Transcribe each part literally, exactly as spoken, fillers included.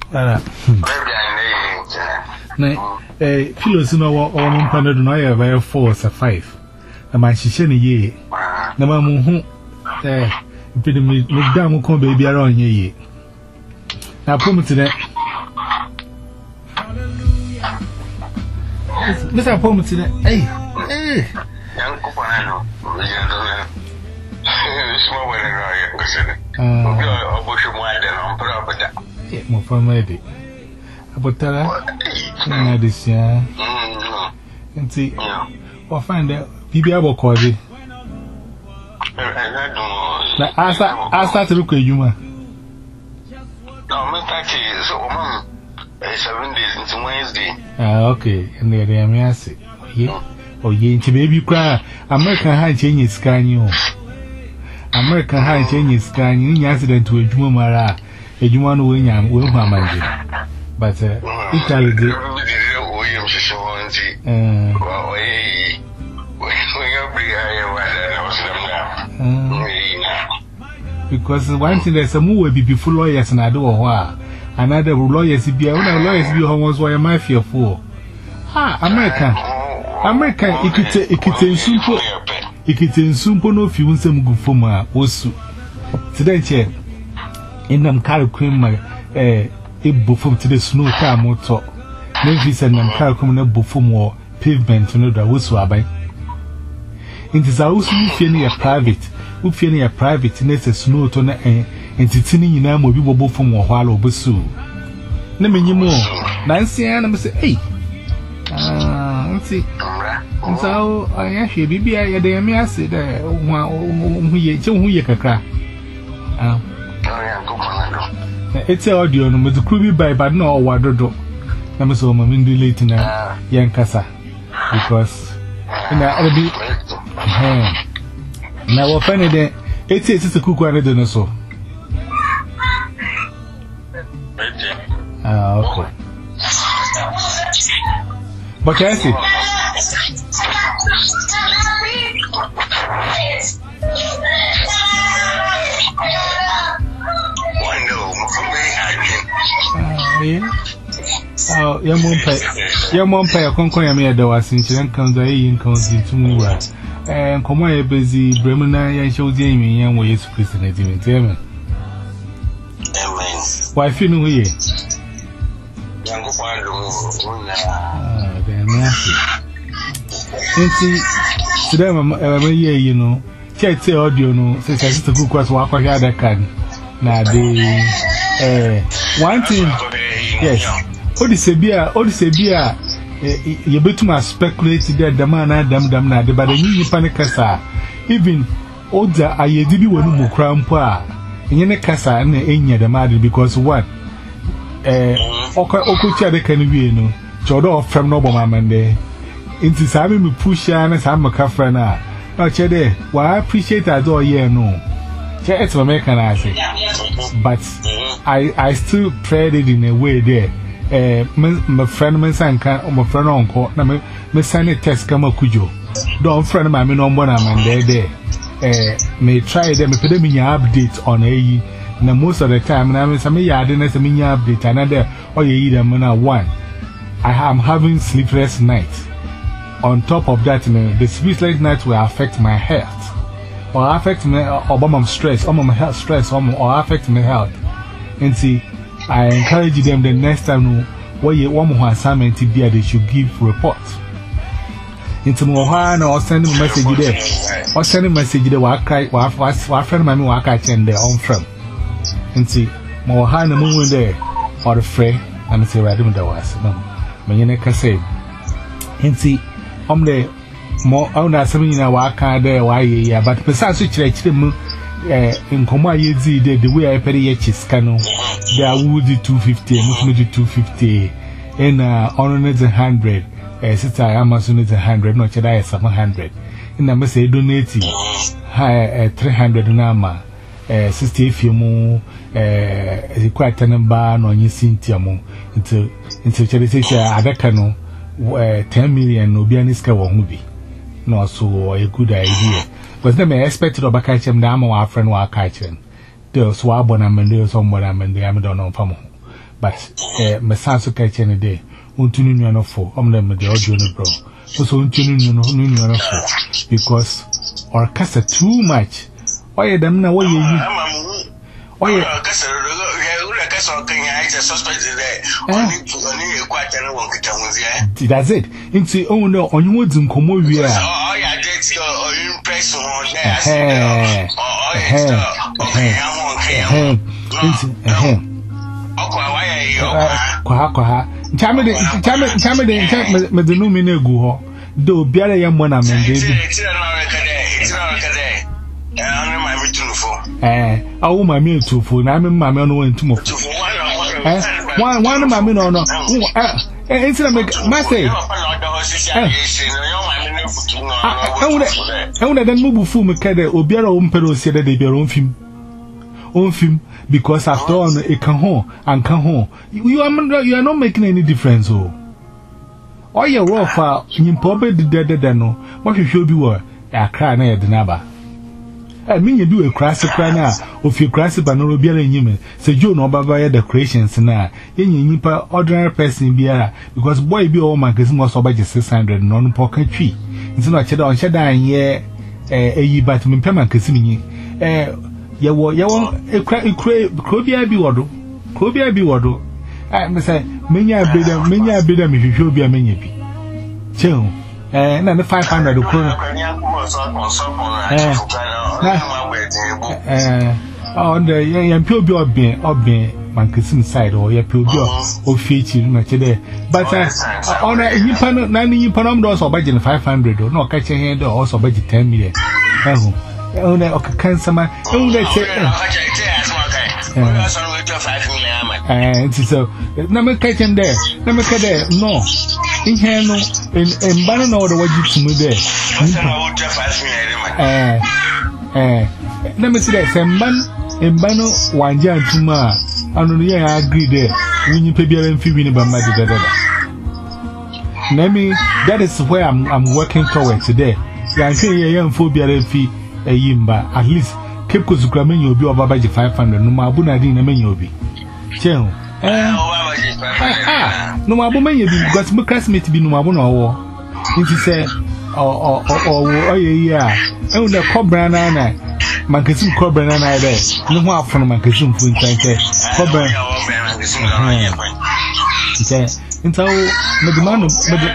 Ara. Na eh kilos no wo o mo panado no ya by four or five. Na ma hihye ne ye. Na ma mu hu eh pede me me da mu kon ba biara onye ye. Na promote ne. Mr. Promote ne. Eh. Eh. Yang ko pa na no. Small way right question. Ah. Obo mo ade no mpra bada. Eh mo fa ma de. Abotara. Na this year. Mm. Nti. Wa find that bibi abokode. Na asa asa to ko ejuma. No, me taki so mom seven days into Wednesday. Ah okay, and there am yase. Ye. Oh ye nti baby kra American ha chenye skanyi o. American ha chenye skanyi ni accident to ejuma mara. Ejuma no we nyam we hu amanje. But uh, Italy did. Uh, because one thing there's a move before lawyers and I do a while. Another lawyers be a lawyers be almost why am I fearful? Ah, American. American, it could it could take simple. It could take simple no few some good for my was today, chair. In them car cream, my eh. A buffum to the snow car motor. Memphis and them car coming up buffum or pavement, you know, that was so by. It is also feeling a private, who feeling a private, and it's a snow to and entertaining in them will be buffum or while over so. Never knew more. Nancy and I say, hey, ah, see. And so I actually be a day, I said, who ye can cry. Ah. It's audio no with the crew by but no wadodo. I'm so mamma late in a young casa because in a bit now offended it. It's a cook one of the so. Ah, okay. But I see. Oh, your mom pay your mom pay a concoy me at the was in Chilean comes a in comes into me. And come away busy, Bremina and show Jamie and way is christening in German. Why, if you know ye? Ah, damn, nasty. Today, I'm a year, you know. Check the audio, no, since I used to cook was walk out that can. Now, they, eh, one thing, yes. All the Sabia, all the Sabia, you better to speculate that the man and them, them, not the bad new panic casa. Even older, I did you one more crown pa. In a casa and any the matter because what? Eh, Okocha de Canavino, Chodo from Nobama Monday. Into having me push and I'm a cafrana. No, Chede, why I appreciate that all year no. It's American, I say. But I, I still prayed it in a way there. Eh, my friend, my son, or my friend, uncle, my son, a test come up with you. Don't friend my number, I'm there. There, eh, may try them if they mean update on a now most of the time, and I'm some yard and as a mini update, another or you eat them one. I am having sleepless nights. On top of that, the sleepless nights will affect my health. Or affect me, or my stress, or my health stress, or, or affect my health. And see, I encourage them the next time where you want more assignment to be, they should give report. Into Mohana or send a message there, or send a message there, what I friend my work I attend their own firm. And see, Mohana moving there, or the fray, and say, right, there was no, Manaka said. And see, I'm there. More on that something in our car there, why, yeah, but besides which I tell in Koma Yezi, the way I pay a chiscano, there would be two fifty, maybe two fifty, and uh, on it's a hundred, a sister Amazon is a hundred, not a seven hundred, and I must say donating high three hundred nama, a sixty if you more, a quite a number on your Cintiamo into into Chelsea, Adakano, ten million, no Bianiska or movie. No, so a good idea. But then I expected to catch him down our friend while catching. There's Swabon and Mendel somewhere and they haven't done on Famo. but eh me sanso ka chene de untunu nua no fo omna me de audio no bro so untunu nua no nua no fo because or kasa too much oye dem na wo ye yi oye kasa ule kasa okenya I suspect there only only e kwa chane won kita munzi that's it into oh no onye wo dim komo wi a oh ya date or impress on there eh eh eh okwa waya yi okwa kwa ha chame de chame chame de chame me de no mi na egu ho do biara ya mo na me de bi eh awu ma mi tufo na mi ma mi no wan tumo eh one one ma mi no no eh eh intina me ma say eh eh den mu bu fu me kede obiara o mpere o sie de de biara o mfim o mfim because after all it can home and can home you are you are not making any difference oh all your raw for you probably did that no what you should be were a cry na the naba I mean you do a crass cry now of your crass banoro beer in human say you know about the creations na yen nipa ordinary person biara because boy be all man case most about six hundred non pocket tree it's not cheddar on cheddar here eh eh but me payment case me eh yawo yawo ekra ekra krobia bi wodo krobia bi wodo ah me say menya abeda menya abeda me hwehwe obi amenya bi cheun eh na me five hundred ko eh eh oh the yan pe obi obin obin mankesim side or ya pe obi o feature na chede but on a yipa na ni yipa no do so budget five hundred no ka che he do also budget ten million eh oh na okakan sama oh na che eh it's so na me ka chen there na me ka there no in here no in bana no the waji tumu there eh eh na me say there semban in bana wanja tuma anu no ya agree there winyi pe biara mfi wini ba madi dada na me that is where i'm i'm working towards today ya say ye yan fo biara fi Yimba, at least keep Kuzukra you be over budget five hundred. No Mabuna didn't mean you be. Chell, eh, no Mabu may be because my classmate be no Mabuna war. If you say, or, or, or, or, yeah, oh, the cobra nana, Mancasum cobra nana there. No more from Mancasum for instance, cobra. He said, and so, Madamano,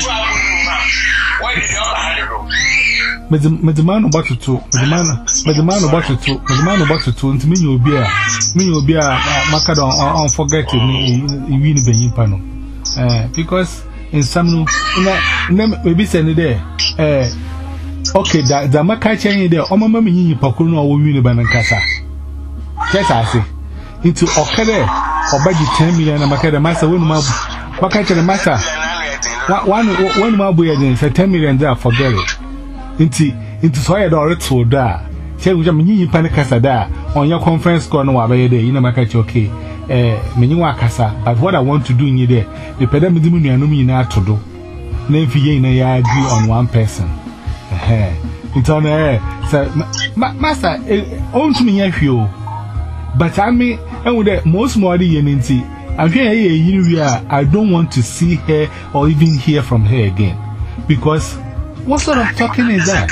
But the man about to two, but the man, but the man about to two, but the man about to two, and me you be a, me you be a, Macadon, unforgettable, you win the Yimpano. Eh, because in some, maybe send it there. Eh, okay, that the Macacha there, or Mamma Mini Pacuno or win the Banancasa. Yes, I say. Into Okade, or budget ten million, and Macada Master, one mob, Macacha the Master. One, one mob, and ten million there for Gary. Inti inti so ya do reto da che wuja menyi panic kasa da on your conference call no abaye there you know make okay eh menyi wa kasa but what I want to do in there the pedam di mu nuanom nyina atodo na mfiye na ya agree on one person eh inti on eh so master on to me yahwe but I mean and with most more the inti I'm here here I don't want to see her or even hear from her again because what sort of talking is that?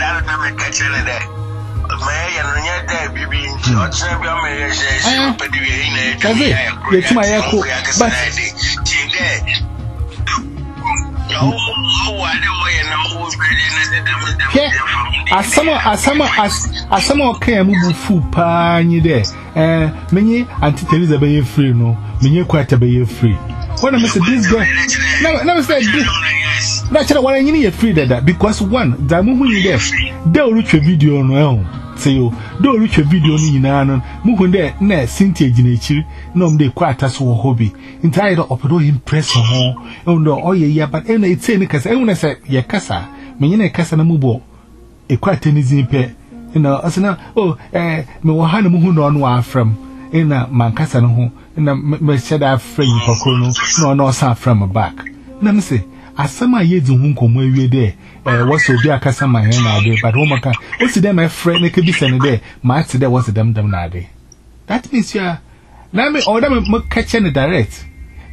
As some as some as as some okay move fu pa ni there eh menye Auntie Teresa be free no menye kwata be free when I say this girl no no say this naturally what I need free that because one the movie you there they will reach a video no say you don't reach a video ni na no move there na Cynthia Ginechi no dey kwata so hobby entire opedo impress ho no oh yeah but and it's say kasa e wona say ye kasa menye na kasa na mubo e kwata ni zimpe you know asana oh eh me wo ha na mu hu no no afram ina mankasa no ho ina me sheda frame kokoro no no no sa from back na me say asama yedi hu nkomo awie de eh was obi akasa ma he na ade but wo maka o si dem my friend ne ke bi sene de ma ti de was dem dem na ade that means you are na me or dem me catch any direct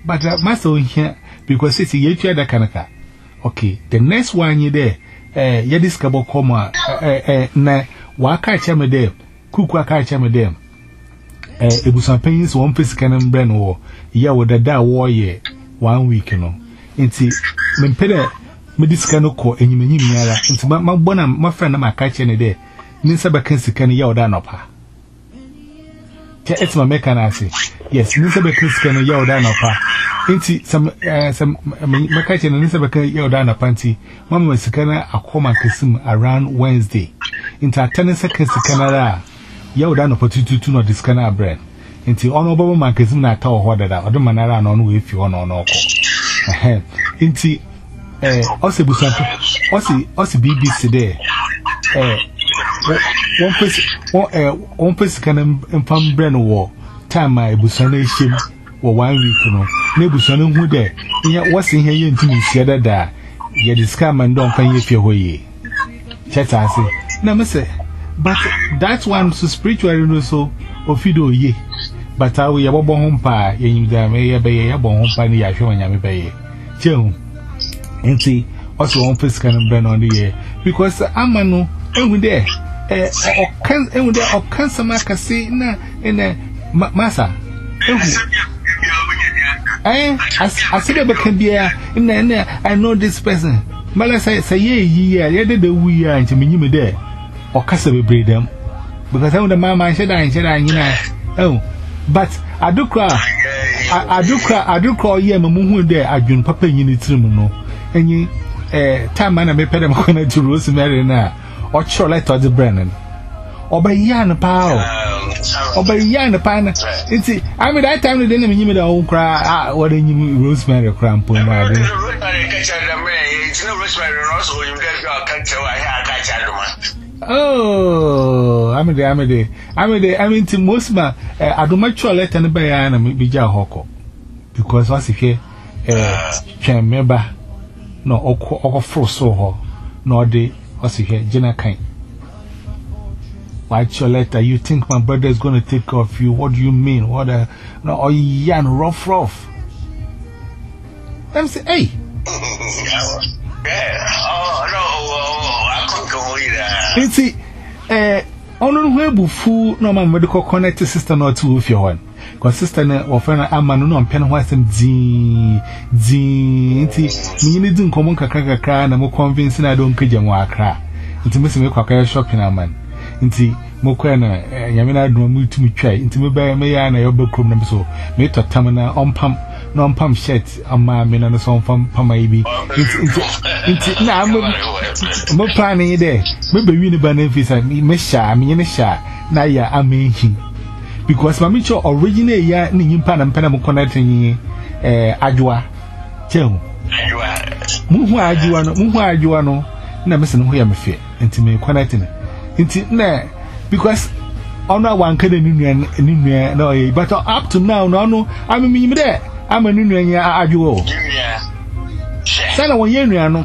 but uh, master here because it's a year that kanaka. Okay, the next one you there, eh, ya discover coma, eh, eh, na waka chame there, cook waka chame there. Eh, ebusan pennies one piece cannon brand war, ya would da war ye one week, you know. Inti, men pede, me discano co, and you mean yara, into my bona, my friend, my catching a day. Ninsa Bakensi can yell down up her. It's my mechanism. Yes, Ninsa Bakensi can yell down up her. Inti some some Macachin and Ninsa Baken yell down a panty. Mamma Sikana a coma kism around Wednesday. Into a ten seconds to Canada. Yell down opportunity to not discanner bread. Into honorable Markism na tell what that other manara non with you on or no. Inti eh also Busanto also also B B C there. Eh one person one uh one person can inform brand war time my busane shim or one week no na busane hu there yeah what's in here ntimi sia da ya discard man don kan yefie hoye chat ase na me say but that one so spiritually no so ofido ye but awo ya bobo ho mpa ya nyimda me ya be ya bon ho mpa ni ya hwe wanya me be ye chehu enti also one person can brand on the year because amano enwu there eh o kan enwu there o kan sama kase na ene masa enwu eh aside be kan bia na na I know this person mala say say ye yi ya ye de de wu ya nche menyim there o kasa be bredam because enwu the mama she da nche da nyina oh but adukra adukra adukra ye mamuhu there adwun papa nyini tirim no enyi eh time na me pede me kona to Rosemary na or sure let the Brennan. Obey yan pow. Obey yan pan. It's I mean that time they didn't mean the old cry. Ah, what in you Rosemary cramp on my day. Oh, I'm a day, I'm a day. I'm a day. I mean, to most ma, I do my sure let anybody and be jar hawk. Because what's if here, eh, can remember no, or frost so ho, nor day. What's here, Jenna Kind? Write your letter. You think my brother is going to take care of you? What do you mean? What a no, oh, yan rough, rough. Let me say, hey. Yeah, oh, no, I can't go either. You see, eh, on the web, fool, no, my medical connected sister, not two if you want. Because sister or friend, I'm a no, I'm pen white and zing, zing. Me need to come on, crack cry, and I'm more convincing I don't get your cry. Into Miss Milk, shopping, a man. Into Mokwana, Yamina, do me to me try, into me by me and I open crum number so. Made to Tamana on pump, non pump shirt, on my men and a song from Pamaibi. Into now, I'm more planning there. Maybe we need benefits and me, Mesha, I mean, a sha, Naya, I mean him. Because my Micho originally ya ni pan and penam connecting eh Ajwa. Tell Muhu Ajwa no Muhu Ajwa no na mesen ho ya me fe enti me connecting enti na because ono one kan ni nua ni nua no but up to now no no am me nyim there am ni nua nya Ajwa o say na won ye nua no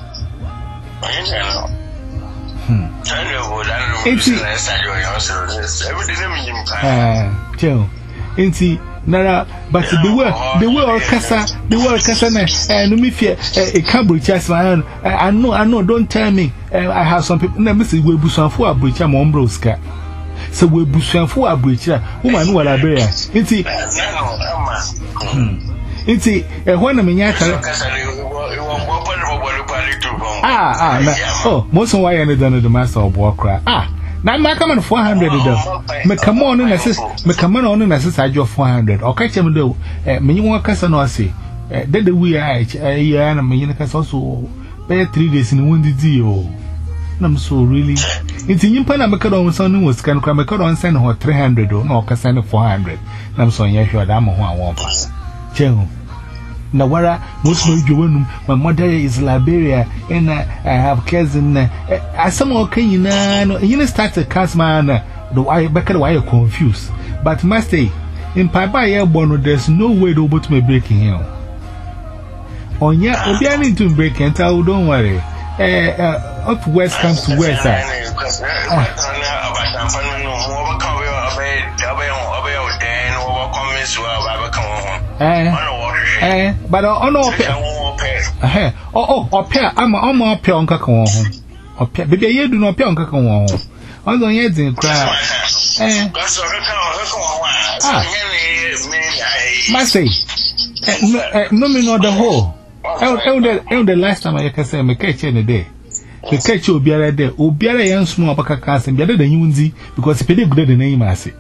hmm enti ah tell enti nara but the way the way or kasa the way kasa na eh no me fear eh Cambridge as man I know I know don't tell me I have some people na me say we busuanfo abrocha mo mbroska so we busuanfo abrocha woman no wala bear enti enti eh ho na me nya kare ah ah na oh mo so why na done the master of work ah na ma come on four hundred them me come on na sis me come on na sis ajo four hundred o ka chem do eh me nyi kasa no ase eh de de we ah ya na me nyi kasa so be three days ni won didi o na me so really nti nyimpa na me ka do so no was kan kwa me ka do send ho three hundred o na o ka send four hundred na me so nya hwe da mo ho awon pa chen na wara most of you my mother is Liberia and uh, I have cousin uh, uh, some okay you know you start to cast man the why back why you confused but master in papa ya born there's no way to but me breaking here on ya obi I need to break and tell don't worry eh uh, up west comes to west side eh Eh, but on all pair. Eh, oh, oh, pair. I'm on my pair on Kakon. Or pair, baby, you do not pay on Kakon. On the heads in crowd. Eh, ah, Massey. No, me not the whole. Oh, the last time I can say, me catch in a day. The catch will be a day, will be a young small Bacacas and better than Yunzi because it's pretty good in the name, I say.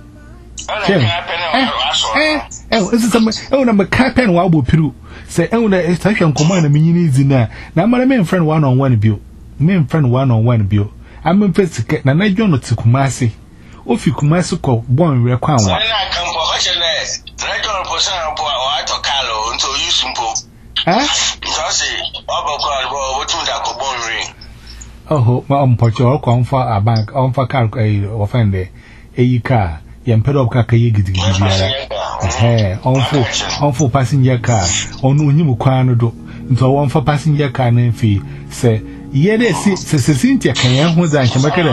Eh, eh, this is some oh, number Capen Wabu Peru. Say, oh, the station command a mini in there. Now, my main friend one on one bill. Main friend one on one bill. I'm in face to get Nana John to Kumasi. If you Kumasi call one real crown. Huh? Oh, my own portrait come for a bank on for car offender. A car. Yampedo Kaka Yiggy, eh, on full, on full passenger car, on Unimu Quanodo, into one for passenger car name fee. Say, yeah, they see, says Cynthia can who's and Chamaka.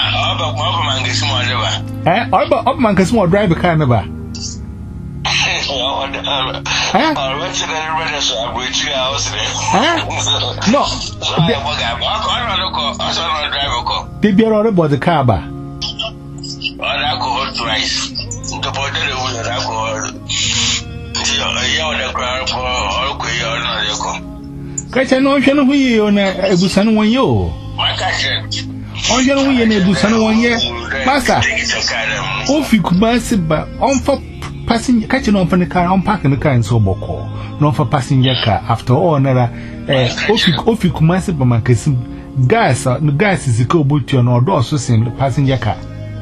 Eh, Alba Upman can small drive a carnival. No, they be all about the car bar. Alcohol twice. The border with alcohol. Catch an ocean we on a Busan one yo. My catcher. Ocean we in a Busan one year. Master. Oh, you could pass it, but on for passing catching off in the car, unpacking the car in so boko. Not for passenger car. After all, another. Eh, if you could mass it, but my gas, gas is a co boot your no door, so same passenger car.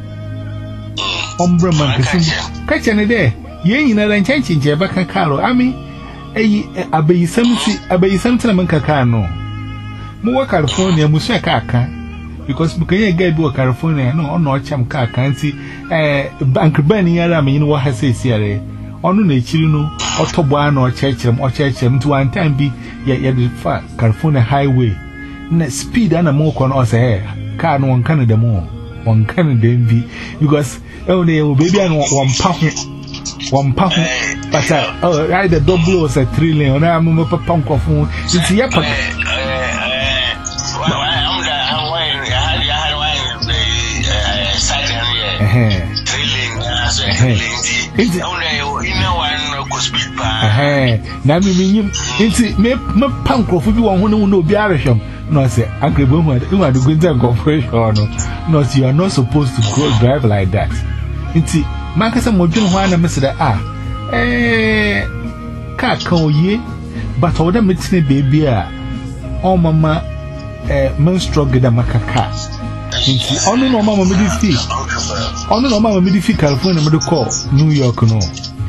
Ombre man catch any day. Yen in a change in back and Carlo. I mean, a bay something, a bay something among Cacano. More California, Musa Caca, because Mukaya gave you a California, no, no, cham car can't see a bank burning. I mean, what has said here? On the Chilino, or Tobuano, or Churcham, or Churcham to one time be yet the California highway. Net speed and a more con us a car no one Canada more. One Canada envy because only a baby and one pound, one pound, but oh, either double or a trillion. I'm a punk of one. It's yep. Now, it's me punk of you who know be Irish. No, say, Uncle Boomer, you are the good time corporation. No, you are not supposed to go drive like that. It's Mancasa Mojon Juana Mister Ah, eh, cat call ye, but all the meeting baby are all mamma, eh, menstrual get a macaca. It's only no mamma midify, only no mamma midify California medical New York, no.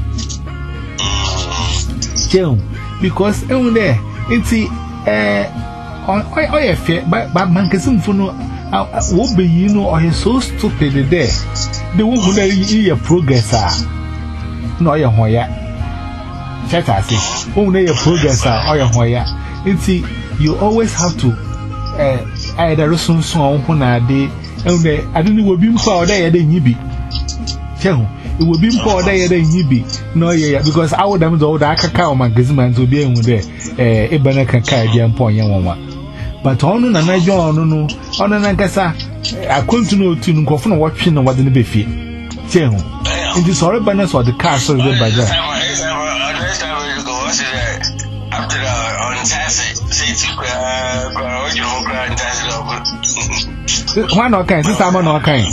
Jim, because only there, it's eh. Oh, I fear, but Mancasum for no, what be you know, or so stupid there. The one who let progress are. No, your Hoya. Chat, I say, only a progress are, or your Hoya. It's you always have to either soon song when I did, and I don't know what being for there than you be. Tell it will be for there than you be. No, yeah, because I would have the old Akaka magazine to be in there, a banana caca, young point, young one. But on and I join no, on an Ancassa, I couldn't know to know from watching what in the buffet. Tell it is all banners or the car so by that. After on Tassie, one or kind, this I'm not kind.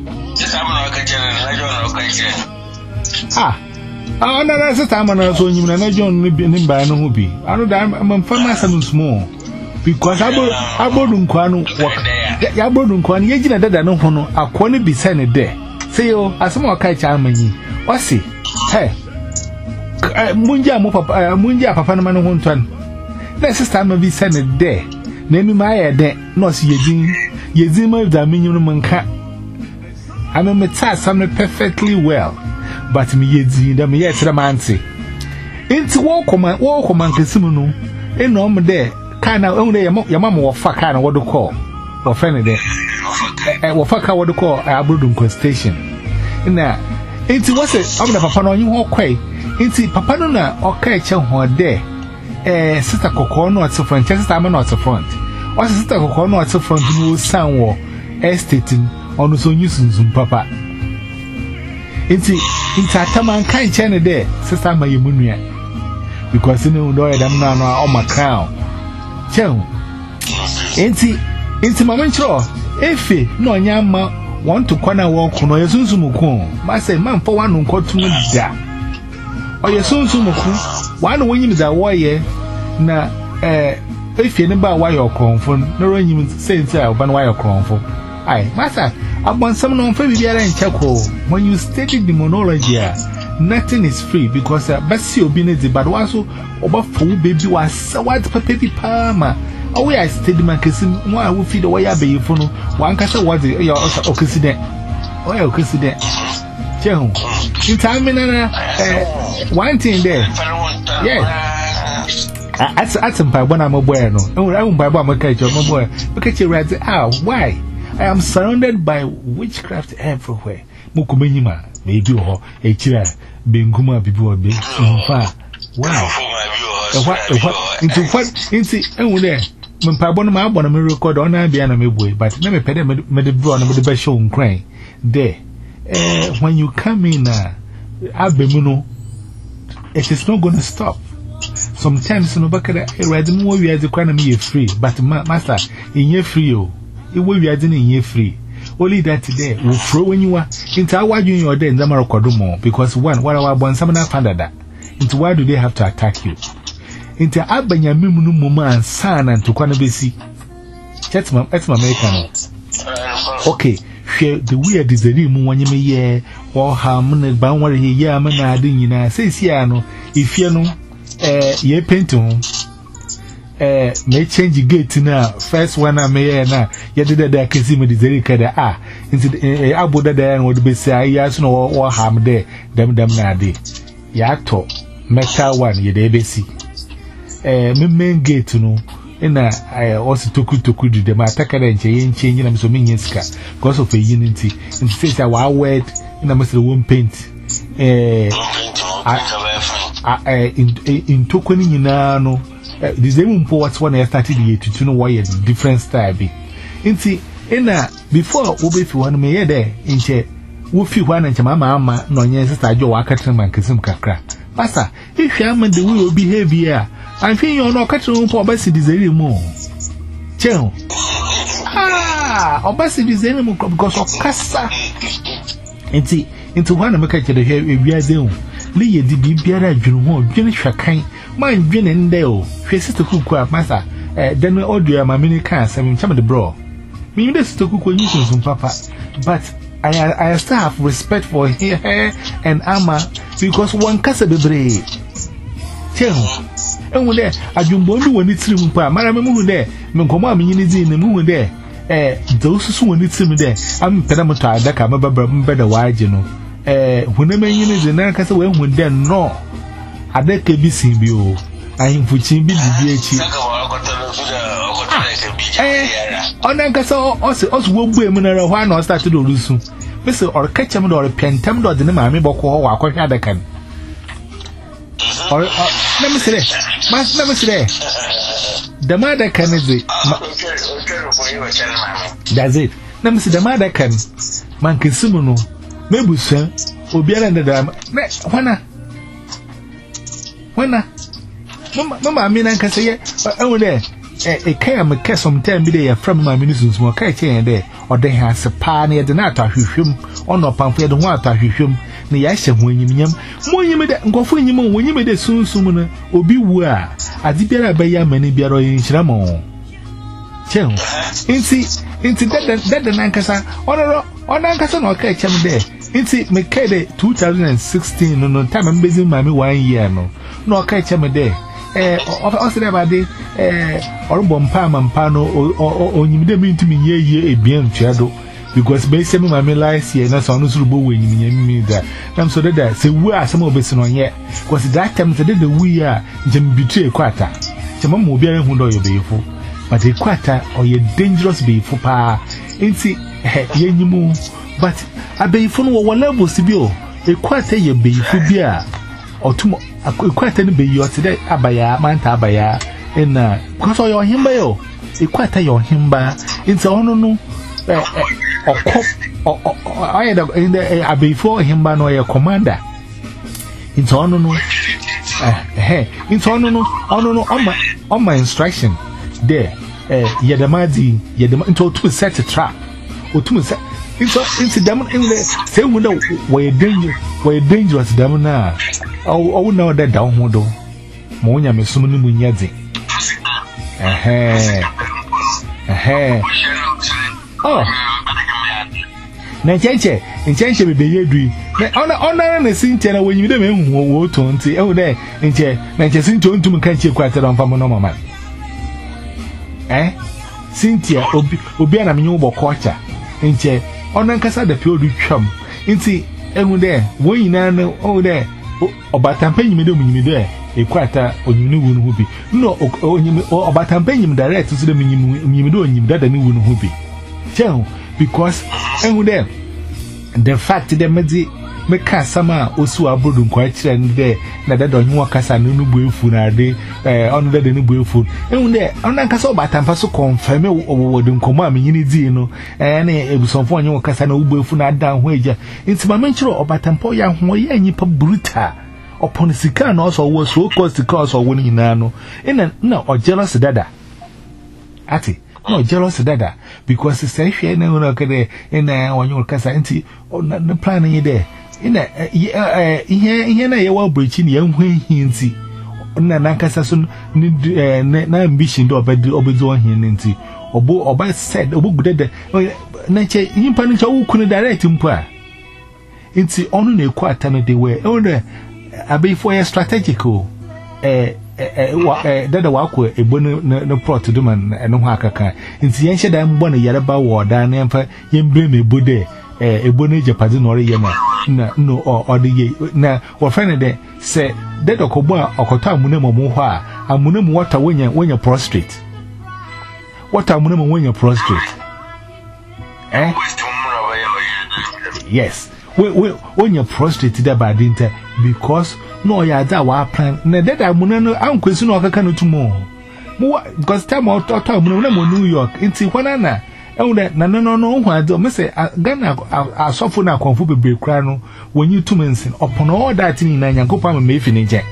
Ah, I know that's the time when I saw you and I joined him by no hobby. I know that I'm from my son small. Because I bought Quano, I bought Quan, yet I don't know, I can't be sent there. Say, oh, I some more catch Armany. What's see? Hey, Munja, Munja, Papa, man, one ton. Next time I'll be sent there. Name my head, not see Yezin, Yezin, my Dominion and cat. I am a task, I'm perfectly well, but me Yezin, the me yet the man say. Into walk on my walk on my Casimono, and no more there. Kind of only your mamma or fuck kind of what to call or friend there. Or fuck what to call a Aberdeen station. Now, it was a I'm the papa on you walk way. Inti papa no na okay che ho de eh sister kokko no at front sister ma no at front o sister kokko no at front no san wo estate onu so nyusunzum papa inti inti atama kan che ne de sister ma yemunua because no do edam na no o makran chen inti inti mama nchro efe no nya ma want to kwana wo kuno yesunzum ku ma say man for one nkotu da o yesunzum ku one wonyim da woye na eh efe ne ba wa your kronfo na ronyim say say oban wa your kronfo ai masa abonsam no mfa bibiara nchako when you study the monology nothing is free because uh, basi obi ne di but waso oba fo baby was what papa bi palma oh I study man kesim mo a wo fi do ya be yefo no wan ka se what your occident oh your occident chehu in time na eh one thing there yeah at at some by when I'm a boy no I'm by my catch my boy because you read ah why I am surrounded by witchcraft everywhere mukumenyima maybe ho e kira benguma bibi obe mfa wow what what into what into enwu there mpa bono ma abono me record on na bia na me boy but na me pede me de bro na me de be show nkran there eh when you come in uh, abemu no it is not going to stop. Sometimes no bakada e ready mo wi ade kwa na me free but ma, master inye free o e wo wi ade na inye free only that today we throw when you are into our junior day in the Marokodumo because one what our bon samana panda that into why do they have to attack you into abanya mimunu muma and san and to kwana besi that's my that's my American okay share the weird is the room when you may ye or ham ban worry ye am na adi nyina say no if you know eh ye paint home eh may change gate na first one na me na ye did that can see me the kada ah into eh abuda there would be say ya so no or ham there dem dem na dey ya to metal one ye dey be see eh me main gate no ina I also toku toku di dem ataka da nche ye nche nyina me so me nyeska because of a unity into say say wa word ina me say one paint eh eh in toku ni nyina no the same mpo what one I started the to know why a different style be inti ina before we be fi one me ye there nche wo fi hwa na nche mama ama no nye sister jo wa katren man kesim kakra pastor if you am the way you behave here I feel you no katren mpo obasi dizeri mu chen ah obasi dizeri mu because of kasa inti inti hwa na make kede here e wiade hu le ye di bibiara adwunu ho adwene hwakan man dwene nde o hwese to kuku a masa eh den audio ma mini kan seven chama de bro me dey to kuku nyi so papa but I I still have respect for her and Ama because one kasa bebre chen enwu de adwumbo ndu woni tiri mu pa mara me mu de me nkomo am nyini din ne mu de eh do susu woni tiri mu de am peda moto adaka mababra mbeda waje no eh hunema nyini din na kasa we hu de no adaka bi sin bi o ahimfuchin bi bibi echi eh ona kasa osi osi wo gbu emu na ra hwa na start do rusu mese or kachem do or pentem do de ne maame boko ho wa kwahwa adaka ni or na me sire mas na me sire da ma da kan ze that's it na me sire da ma da kan man kisimu no mebusa obiara nda na wana wana mama mama mi nan kasa ye ewu de e kai am ke sometime bi de ya from ma mi nusu mo kai che de o de ha se pa na de na atahwehwem ono pampo ye de ho atahwehwem na ya hye ho anyimnyam mo nyim de nkofo anyim wo nyim de sunsum na obi wu a adi biara ba ya mani biara yin hira mo chen inti inti de de de nan kasa onoro onan kasa na o kai chem de inti me kai de twenty sixteen no no time am bezin ma mi one year no no kai chem de eh o se ba de eh orbo mpa ma mpa no onyim de mi ntimi ye ye ebien tuado because be se me ma me last year na so no surubo wo enyim nya mi da nam so da se wu asem obesi no ye because that time se de the wu a njem bitu ekwata chema mo obiara hu do yo be yefo but ekwata o ye dangerous be yefo pa nti ye nyimu but abeyifo no wo level si bi o ekwata ye be yefo bi a or two quite any be your today abaya manta abaya in uh because of your himba yo e quite your himba it's on no or cop or I had in the before himba no your commander it's on no eh it's on no on no on my on my instruction there eh yedamadi yedam into to set a trap or to set into into them in the same window where danger where dangerous them now. Oh, no, that down window. Monia me summon munyadi. Eh, eh, oh, Nachache, and change with the year. On honor and a Cynthia when you don't know what to say. Oh, there, and chair, Nanchasin to to catch you quite on Pamanoma. Eh, Cynthia, Obiana Minubo quarter, and chair, on Ancasa the pure chum. In see, and there, when you know, oh, there. Obatampenyi me do me there e kwata onyinu wu no hu bi no onyim obatampenyi direct so de me do onyim dada ni wu no hu bi chehu because ehun there the fact that me di me ka sama osu abodu nkwa kire ni there na dada onyu akasa no no bu efu na ade eh onu dada ni bu efu ehun there onu akasa obatampa so confirm wo de nkomo a menyini di no eh na ebusonfo onyu akasa na bu efu na ada ho eja ntima me nkire obatampa ya ho ya anyipa brutal upon sika na also was so cost because of winning nano in na or jealous dada ati no jealous dada because the say hwe na no kede in onyu akasa nti na plan yi there ina eh ihe ihe na ye wa breach ni yan hwan hinti na na kasa so na ambition do obedi obezo hin nti obo oba said obo gudede na che yimpa no cha wukunu direct mpo a nti onu na ekwa atano de we e abe for a strategical eh eh eh dada wa ko ebo no plot do man no ho akaka nti yen hye da mbo na yare ba wo da na emfa yen bre me ebo de eh ebo na japade no re ye na na no o de ye na wo friend de se dada ko bo akoto amuna mo ho a amuna mu water wonya wonya prostrate water amuna mo wonya prostrate eh yes we we wonya prostrate da ba dinta because no ya da wa plan na dada amuna no ankwesi no okaka no tumo mo because time out out amuna na mo New York nti hwana na ehuna na no no no ho ade me say Ghana asofo na konfo bebre kra no wonyi tumensin upon all that ni na nyankopa ma mefi ne je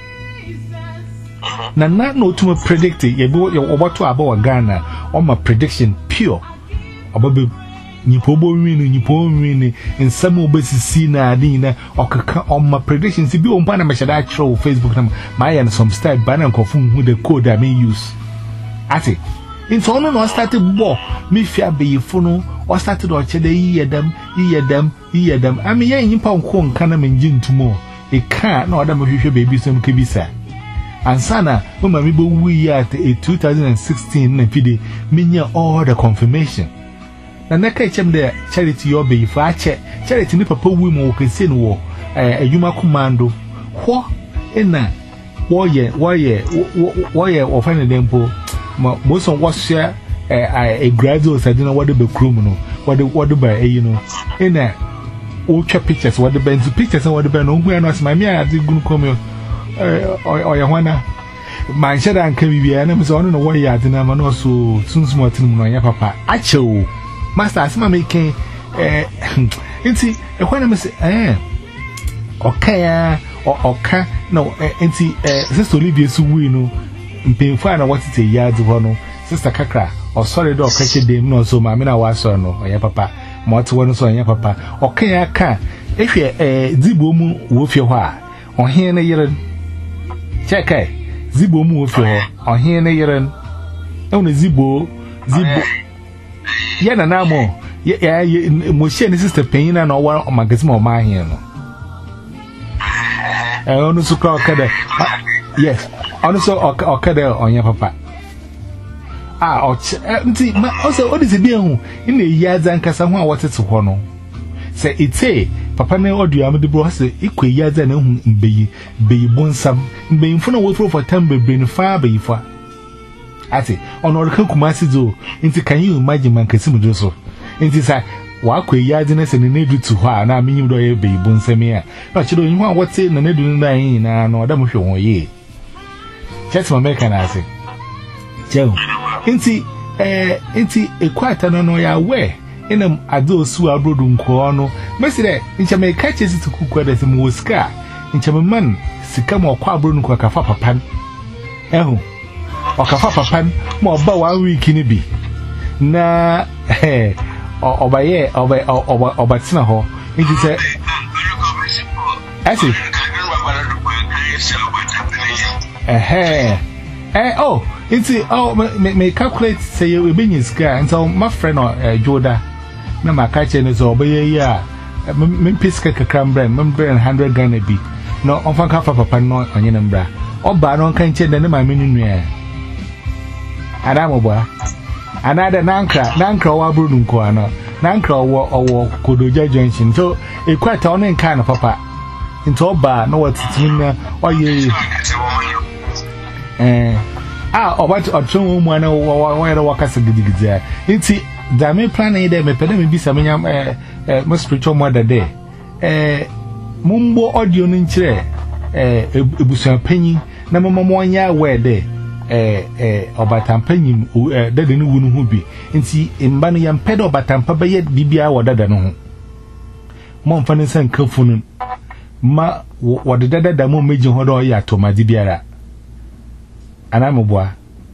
na na no tumo predict ye bo obato aba wa Ghana o ma prediction pure obabe nipobo wini nipobo wini nsamo obesisi na adi na okaka on my predictions bi ompa na meshada actual Facebook na my and some style ban and confirm who the code I may use ati into no no started bo me fia be no or started or chede yi dem yi dem yi dem I mean yen yimpa nko nka na menji ntumo e ka na oda me hwehwe baby so mka bisa ansana mama mi bo wi at twenty sixteen na pide menya all the confirmation na naka echem de charity yo be ifa ache charity ni papa wi mo kese no wo eh ayuma commando ho ena wo ye wo ye wo ye wo fa ne dempo mo so wo share eh a graduate sadina wo de be krom no wo de wo de ba eh you know ena wo twa pictures wo de be nti pictures wo de be no hu ya no asma mi a de gun kom eh o ya hwana man shada nka bibia na me so no wo ye adina ma no so sunsumo tinum no ya papa achewo Master, asma making eh inti e hwana me say eh okay or okay no inti eh sister Olivia su wi no mpemfa na what it yard ho no sister Kakra or sorry do okache dem no so ma me na wa so no oya papa ma ote wo no so oya papa okay aka ehwe eh zibo mu wo fie ho a ohen ne yere check zibo mu wo fie ho ohen ne yere e wona zibo zibo ya na na mo ya ya mo share ni sister pain na no wa magazine o ma here no eh onu su ka okada yes onu so okada onya papa ah o nti ma o se o dise bi hu ina yi azan kasa hu a wotete ho no se ite papa na audio am de bro se ikwe yi azan na hu mbeyi beyi bonsam mbeyi fo na wo fro for time bebre ni fa beyi fa ati ono reka kumasi zo nti can you imagine man kasimu do so nti sa wakwe yadiness and nedu to her, and I mean, you do a baby, Bonsemia. But you don't want what's in the nedu nine, and no, damn, you ye. That's my mechanizing. Joe, inti, eh, inti, a quite an annoy way. In them, I do sue a broodum corno. Messi, in Chame catches it to cook where there's a mosca. In Chamaman, Sikam or Quabrun Quacafa pan. Eh, or Cafa pan, more about one week in a bee. Na, eh, or by ye, or by or by Sinaho. It is a. I see. Eh, eh, oh, it's a, oh, may calculate, say you will be in sky, and so my friend or Joda. No, my catching is over ya. Mempiska crambrand, membrane, hundred gun a bit. No, on Fanka Papa no on Yenambra. Or Baron can't change the name I mean. And I'm a boy. Another Nankra, Nankra, or Brudum Koano, Nankra or Kodoja Junction. So, a quite on kind of papa. Into a bar, no what's in or ye. Eh, ah, or what or two woman or where the workers are good there. It's it. Dame plan a day, me pedem be some eh, eh, most spiritual mother day. Eh, Mumbo audio ninchre, eh, ebusan penny, na mama one year where day, eh, eh, or batam penny, eh, dead in wooden hubby. And see, in Banny and pedo batam papa yet bibia or dada no. Mon funny and careful. Ma, what the dada da mo major hodo ya to my dibiara. And I'm a boy.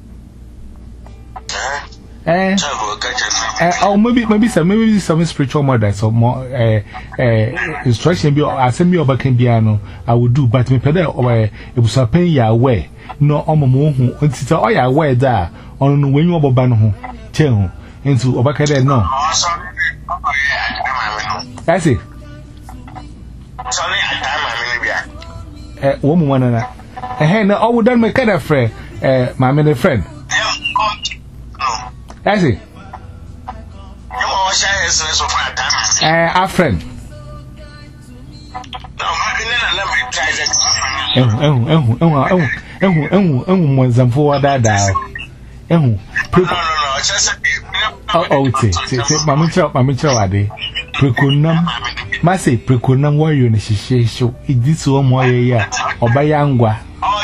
Eh, eh, oh, maybe, maybe some, maybe some spiritual mother, so more, eh, eh, instruction be, I send me over Cambiano, I would do, but me pedal or it was a penny ya way. No, on my moon, it's all ya way there, on when you are Bano, tell into Obacade, no. I see. Eh, woman, one and a hand, I would done my kind of friend, eh, my many friend. I see. Eh, our friend. Eh, eh, eh, eh, eh, eh, eh, eh, Mwanzam for that dial. Eh, oh, oh, see, see, Mamma Chow, Mamma Chow, Ade. Precunum, Massy, Precunum, warrior in the show. It did so more ya, or by Yangua.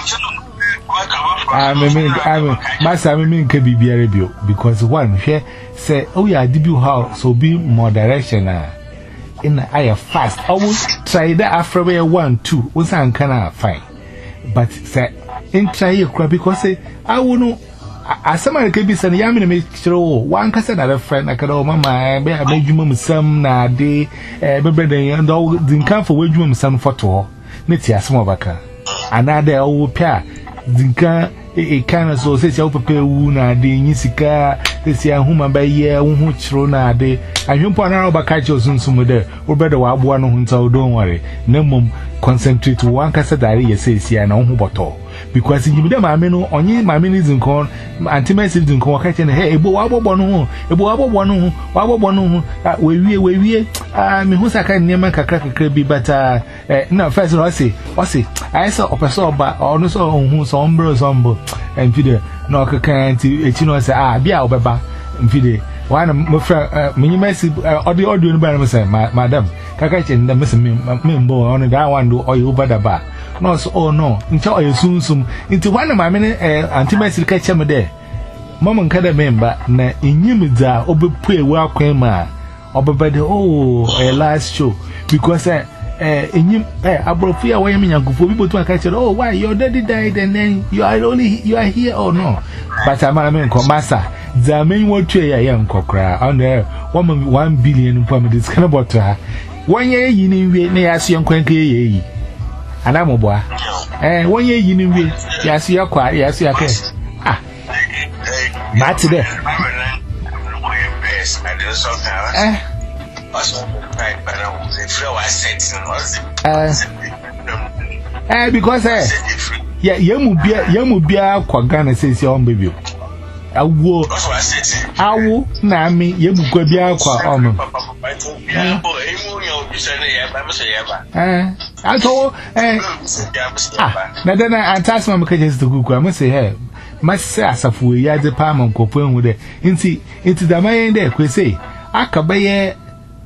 I mean, I mean, Master, I mean, can be very real because one here say, oh, yeah, debut how so be more directional. In I have fast. I will try that after one, two, was I can fine. But say, in try your crab because say, I will know. As somebody can be saying, Yammy make sure one can say another friend. I can, oh, Mamma, I made you mum some na day, eh, baby, and all didn't come for wage room some photo. Nitty a small backer. Another old pair. Zinka e kana so se sia opapa wu na de nyisika se sia huma ba ye wo hu chiro na de ahwempo na ba ka che osunsum de wo be de wa aboa no hu nta o don't worry na mum concentrate one kasa dare ye se sia na wo hu boto because you dem ame no onye mame ni zinkon antimesi zinkon wa ka che he ebo wa bobo no hu ebo wa bobo no hu wa bobo no hu we wie we wie ah me hu saka nneman kakra kakra bi bata na first no say o say I saw a person ba ono so hu so ombro so ombo enfide no kaka anti echi no say ah bia obeba enfide one my friend me nyimesi audio audio no ba no say madam kaka che ndam me me mbo ono da one do oyo bada ba no so oh no ncha oyo sunsum nti one ma me eh antimesi ka che me de mama nkada member na enyim za obepu ewu akwan ma obeba de oh a last show because eh eh enyim eh abrofu ya wayem nyankufo bi botu aka chere oh why your daddy died and then you are only you are here or no but amara me nko masa za men wotu ya ya nkokra on there one billion for me this kind of bottle ha one year yi ni wie na ya so nkwanka ye yi anamo boa eh one year yi ni wie ya so yakwa ya so yake ah but there eh eh because eh yeah yamu bia yamu bia kwa Ghana say say on baby awo awo na mi yamu kwa bia kwa omo eh ato eh ah na dana antasma mkaje to gugu am say hey massa asafu ya de pa man kopo hu de nti nti da mayen de kwese akabaye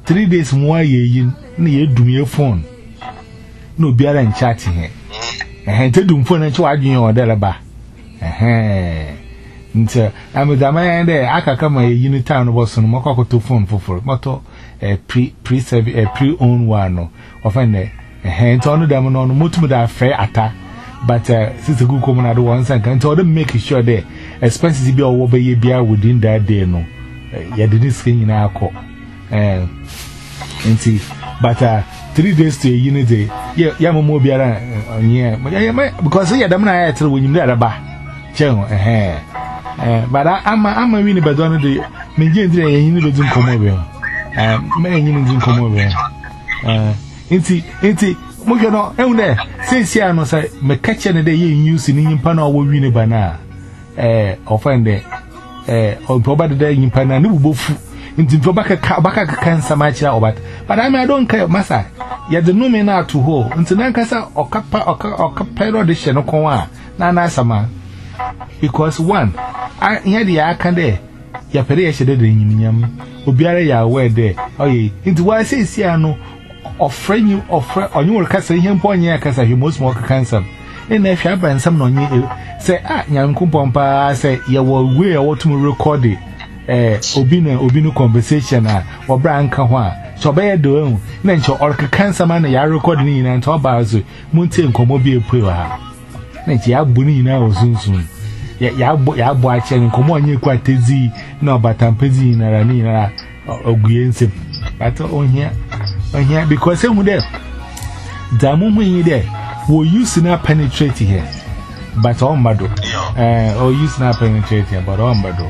three days more ye ye do me a phone. No beer and chatting here. And to do phone and charging or delaba. Eh, I'm with the man there. I can come a unit town was some more to phone for motor a pre pre a pre owned one of an hand on them on multiple fair attack. But uh, since a good common at once, I can tell them make sure there expenses be over ye beer within that day. No, ya didn't skin in our court. And see, but uh, three days to a unity, yeah, Yamamo Biara, yeah, because yeah, the man I tell when you let a bar. Eh, but I'm I'm a winning, but on the Minjin, you didn't come over. Many didn't come over. Uh, inti, inti. Mojo no e unde sense ya no say me catch na dey use ni nyimpa na wo wi ne bana eh offende eh oba de nyimpa na ne bubofu nti to baka baka kansa ma kira obat but I don't care masa ya de no me na to ho nti na nkasa okapa okapa ro de hye no kon a na na sama because one I here the aka there ya pere ya hye de de nyimnyam obiara ya we there oye nti wa sense ya no offering you offer on your cassa him ponya cassa he most more cancer in a sharp and some no say ah nyankum pompa say ye wo we a what to record it eh obina obinu conversation ah or branka ho a so be do na ncho or cancer man ya record ni na nto ba so munte nkomo bi epu ha na nchi ya bu ni na osunsun ya ya ya bu a che nkomo onye kwatezi na obatampezi na ra ni na oguyense but on here on here because some there damu when there will use na penetrate here but on bado eh or use na penetrate here but on bado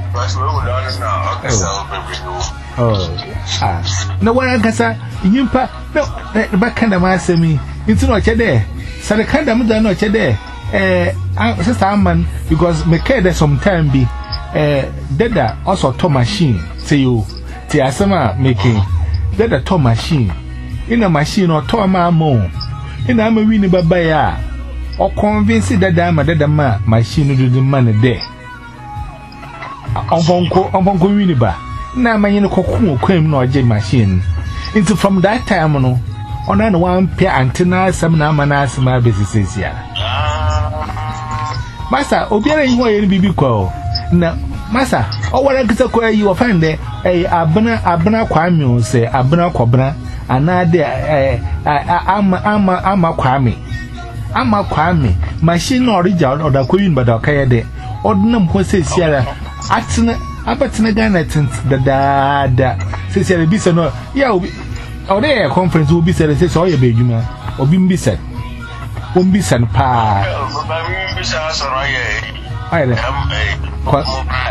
oh ah no one kasa nyimpa no ba kanda ma asemi nti no che there sare kanda mu da no che there eh sister Amman because me care there sometime be eh dada also to machine say you ti asema making dada to machine in a machine or to ma mo in a wini baba ya or convince dada ma dada ma machine do the man there onbonko onbonko wini ba na manyi ko ko kwem na oje machine into from that time no ona no one pair antenna sam na mana asma besisia masa obiara yi ho ye bibi kwa na masa o wara kisa ko yi ofande eh abna abna kwame o se abna kwabna anade eh ama ama ama kwame ama kwame machine original oda kwin bada kaya de odnam ho se siara atena abatina Ghana tent da da da se siara bi se no ya obi ode conference obi se se so ye be adwuma obi mbi se ombi san pa mbi sa so ro ye ai le kwa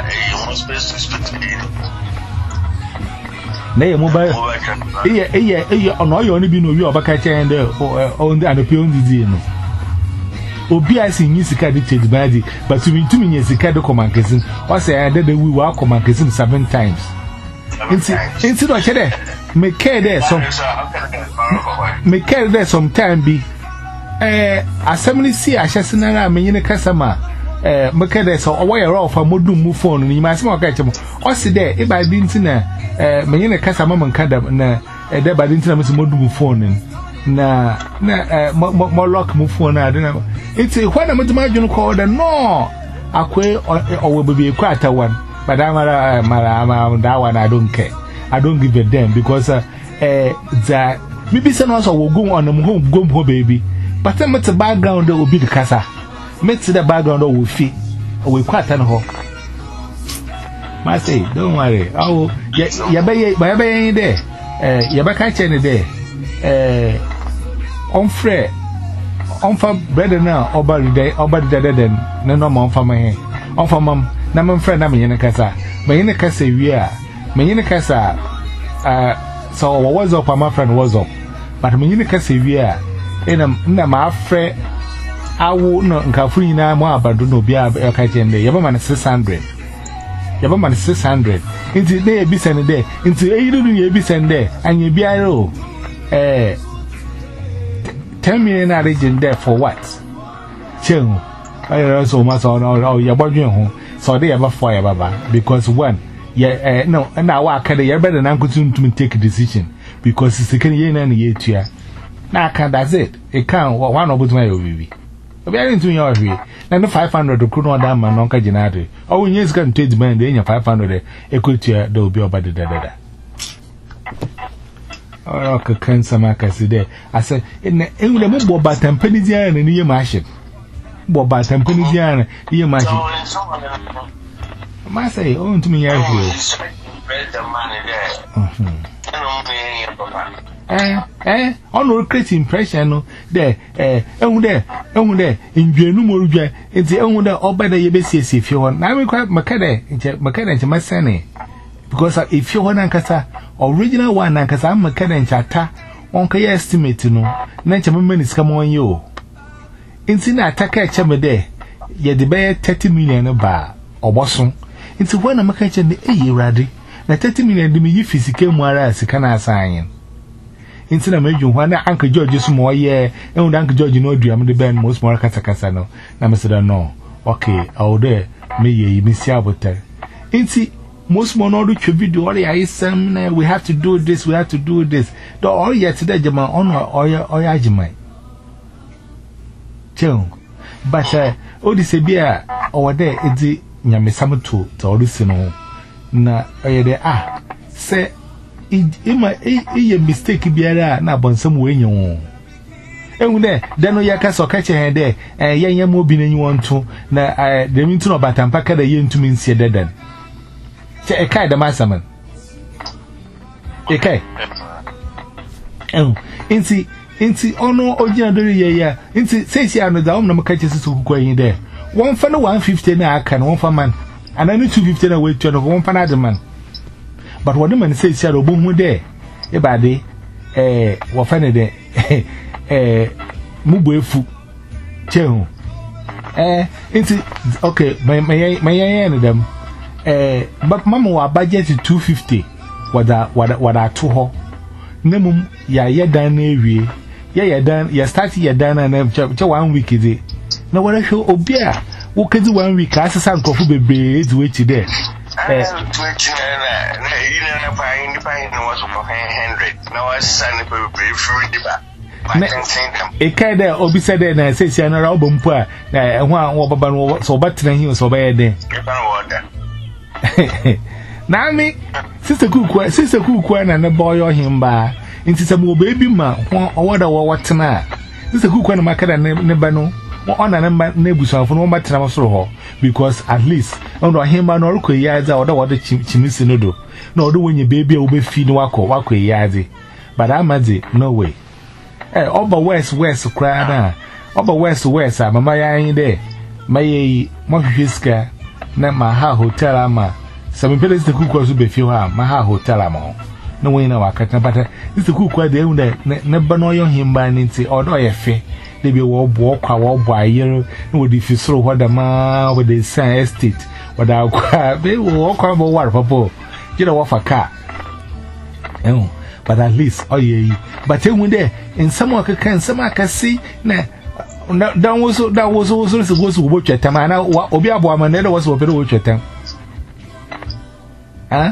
na ye mobile eh eh eh ono yo ni bi no wi obaka chen de on the anope on di no obi asi nyi sika de change body but to me to me nyi sika de komankesin o say I dey we wa komankesin seven times inti inti no chede me care there some me care there some time bi eh assembly si ahyesena na me nyine kasama eh make there so owo yero ofa modum mu phone ni ma se mo ka chem o si there e ba bi ntina eh me nyine kasama man kada na e de ba bi ntina me se modum phone na na eh mo lock mu phone na de na it's when am to adwun ko the no akwe owo bebi ekwa atawan but amara mara am that one I don't care I don't give a damn because uh, eh that maybe say no so wo go on am home go ho baby but I'm the background will be the kasa met the background will fit we quite an ho my say don't worry oh ya be ya be there eh ya ba ka chen there eh on frere on fa bread na oba dey oba dey dey na no ma on fa me on fa mam na me frere na me yin kasa me yin kasa wi a me yin kasa ah so what was up my friend was up but me yin kasa wi a ina na ma frere awu no nkafu nyina mo abado no bia e ka chende yaba man six hundred yaba man six hundred inti dey bi sene dey inti eyiru no ye bi sene dey anya bia ro eh ten million na region there for what chen I so much on oh ya bodwen ho so dey yaba for yaba ba because one yeah, no, and now I can't, you're better than to take a decision because it's the can yen and year to ya. Now, can't that's it. It can't, one of my baby. Very into your way. Then the five hundred to Kuno Dam and Nonka Genati. Oh, when you're going to take the man, then your five hundred, a good year, there will be about the dada. Oh, okay, can some accuracy there. I said, in the England, Bobat and Penisian and near Maship. Bobat and Penisian, near Maship. I say, own to me, I feel. Eh, eh, on create impression, there, eh, oh, there, oh, there, in Genumoja, it's the only or better you be see if you want. Now we quite Macade, Macade, my son. Because if you want Ankasa, original one Ankasa, Macade and Chata, one can estimate to know, nature minutes come on you. In Sina attack a chamber there, yet the bear thirty million a bar, or bosom. It's when I'm catching the A ready, that thirty million to me physical more as a canna sign. Instead of making one Uncle George is more, yeah, and Uncle George, you know, dream the band most more Casacasano. Now, Mister No, okay, all there, may ye miss Yabote. Inti, most more no do video, I some, we have to do this, we have to do this. The all yet today, Jama, on or Yajimai. Chill, but, uh, oh, this a beer over there, it's the Yamisamutu to all this, you know. Na, oh, ah, say. Ima a mistake biara na bonsam we nyon ehun de de no ya ka so ka che de eh yen yam obi na nyi wonto na eh de mintu no batampa ka da yentumi nsie dedan che e kai da masaman e kai ehun inti inti ono ogina do ye ya inti sei sia no da om na maka che sisu kuku yin de won fa no one fifty na aka no won fa man anani two fifty na we twa no won fa na de man. But what the man says, Shadow Boom there, a body, eh, what funny there, eh, Mubuefu, Chew, eh, it's okay, my, my, my, end them, eh, but Mamma, our budget is two fifty, what are, what, what are two ho, Nemum, ya, ya, done, every, ya, ya, done, ya, started ya, done, and have one week is it. No, what I show, oh, beer, who can do one week, as a son, coffee, baby, to wait there. Eh, a kind of Obi said, and I say, Siana album poor, one or Baban so better than you so bad. Now, me, Sister Cook, Sister Cook, and a boy or him by into some more baby ma, or what or what tonight. Sister Cook and Macada never know. On a number neighbors of no matter of because at least on him and or quays or the water chimisinodo. No, do when your baby will be feed wako wako yazi. But I'm at no way. Eh, over west west cry over west west, I'm a maya in there. May Mofiska, not my hotel ama. Some place the cook was be few harm, my hotel ama. No way now I can't, but it's the cook where they own that never know him by Nancy or no affair. They be walk walk walk by year, no, if you throw what the man with the same estate, what I'll cry, they will walk over water for you know, off a car. Oh, but at least, oh, yeah, but when there in some work, can some I can see, nah, that was that was also supposed to watch your time. I know what Obia Boman never was over to watch your time. Huh?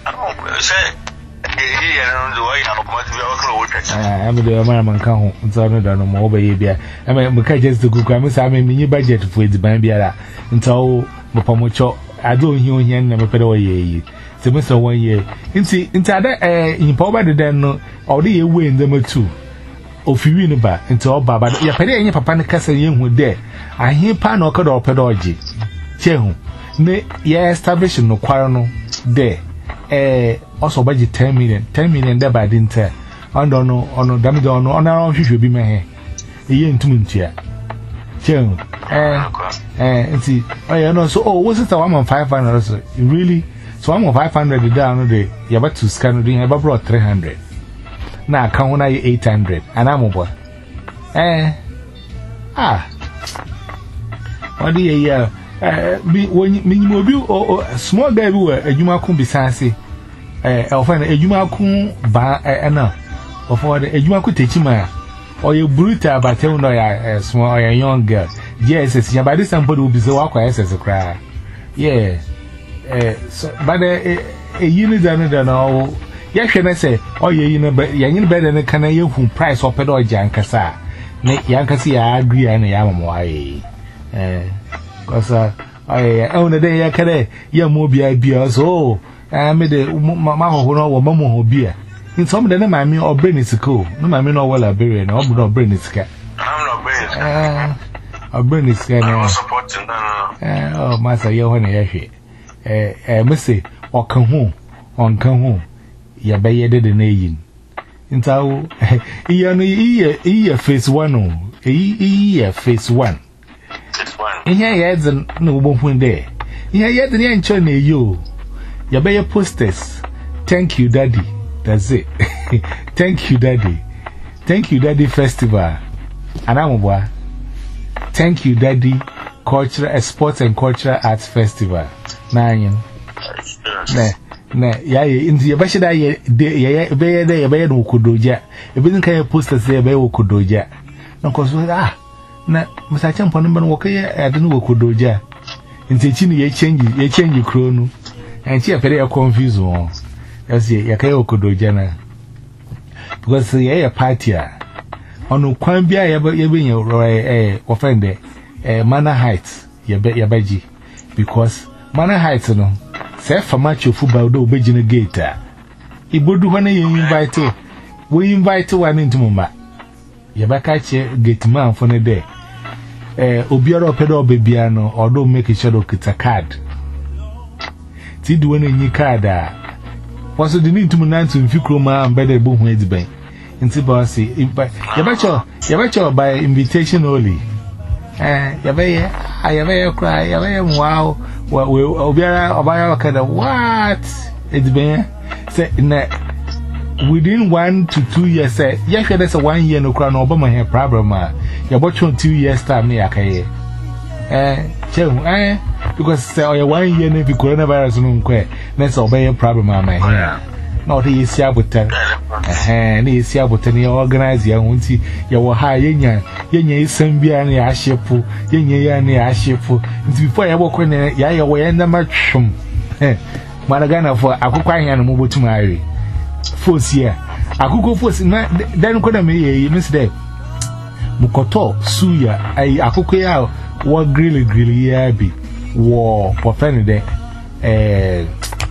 I'm the American count, so I don't know more baby. I mean, because just the good, I mean, mini budget for the Bambiara until Mopamocho. I don't hear him never pay away. So, Mister One year, into other in power than all the way in them too. Of you in the back into all Baba, your penny and your papa castle young with there. I hear pan or or pedagogy. Chehu, ne, yeah, establishing no quarrel there. Eh, also budget ten million, ten million there by didn't tell. I don't know, on no damage on no, on our own should be my hair. A year into Muntia. Chehu, eh, eh, and see, oh, you know, so, oh, was it a one on five hundred? Really? So I'm on five hundred down the you about to scan the ever brought three hundred. Now I count eight hundred and I'm over. Eh, ah, what do you uh, when you be or small guy who a Jumakum besides eh, I'll find a Jumakum ba and or for the Jumaku Techima or you brutal but tell no a small or a young girl. Yes, it's by this somebody will be so awkward as a cry. Yeah. eh so but eh you need another no ya hwe na say oh ye you know ya nyin better na kana ye hu price op do ja nkasa na ya nkasa ya agree na ya mamo aye eh cause aye oh na dey ya kare ya mo bia bia so eh me de ma ho no wo mamo ho bia in some de na ma mi obreni siko no ma mi no wala bere na obu no obreni sika I'm not brave. eh obreni sika na supporting no eh oh masa ye ho na ya hwe eh eh me say okan ho onkan ho ya beye de de na yin ntawo iya no iya iya phase one o iya phase one iya ya zen no bo hu de iya ya de ya ncho na eyo ya beye posters thank you daddy that's it thank you daddy thank you daddy festival anamobwa thank you daddy cultural sports and cultural arts festival na yin na na ya ye inzi ya bashi da ya ya be ya da ya be no kodoja e bin kan ya posters ya be wo kodoja na ko so ah na musache mpo no ban wo kai ya da no kodoja inzi chi ni ya change ya change kronu en chi ya fere ya confuse won ya si ya kai wo kodoja na because ya ya party a onu kwan bia ya ya be nya eh wo friend eh Manor Heights ya be ya baji because Manor Heights no say for match of football do begin gate a ibodu ho na you invite we invite one into mama ye ba ka che gate man for ne there eh obiara opedo obebia no or do make sure do kita card ti do na nyi card a was the need to nantu mfikro ma ambede bo hu ediben nti ba say ye ba cho ye ba cho by invitation only eh ye ba ye ye ba ye cry ye ba ye wow we obiara obaya wakada what it's been say na within one to two years say yeah that's a one year no kra no obama here problem ah ya botchon two years time na yakaye eh chehu eh because say oh one year na bi coronavirus no nkwe na say obaya problem ah my here na the isi abutan eh na isi abutan ya organize ya hunti ya wo ha yenya yenya isam bia na ya ahyepo yenya ya na ya ahyepo nti before ya bokọ na ya ya wo ya na matwum eh Maragana for akukwa ahia no mobotum awe force here akukọ force na dan ko na me ye miss there mukoto suya ai akukọ ya wo grill grill ya bi wo pofene de eh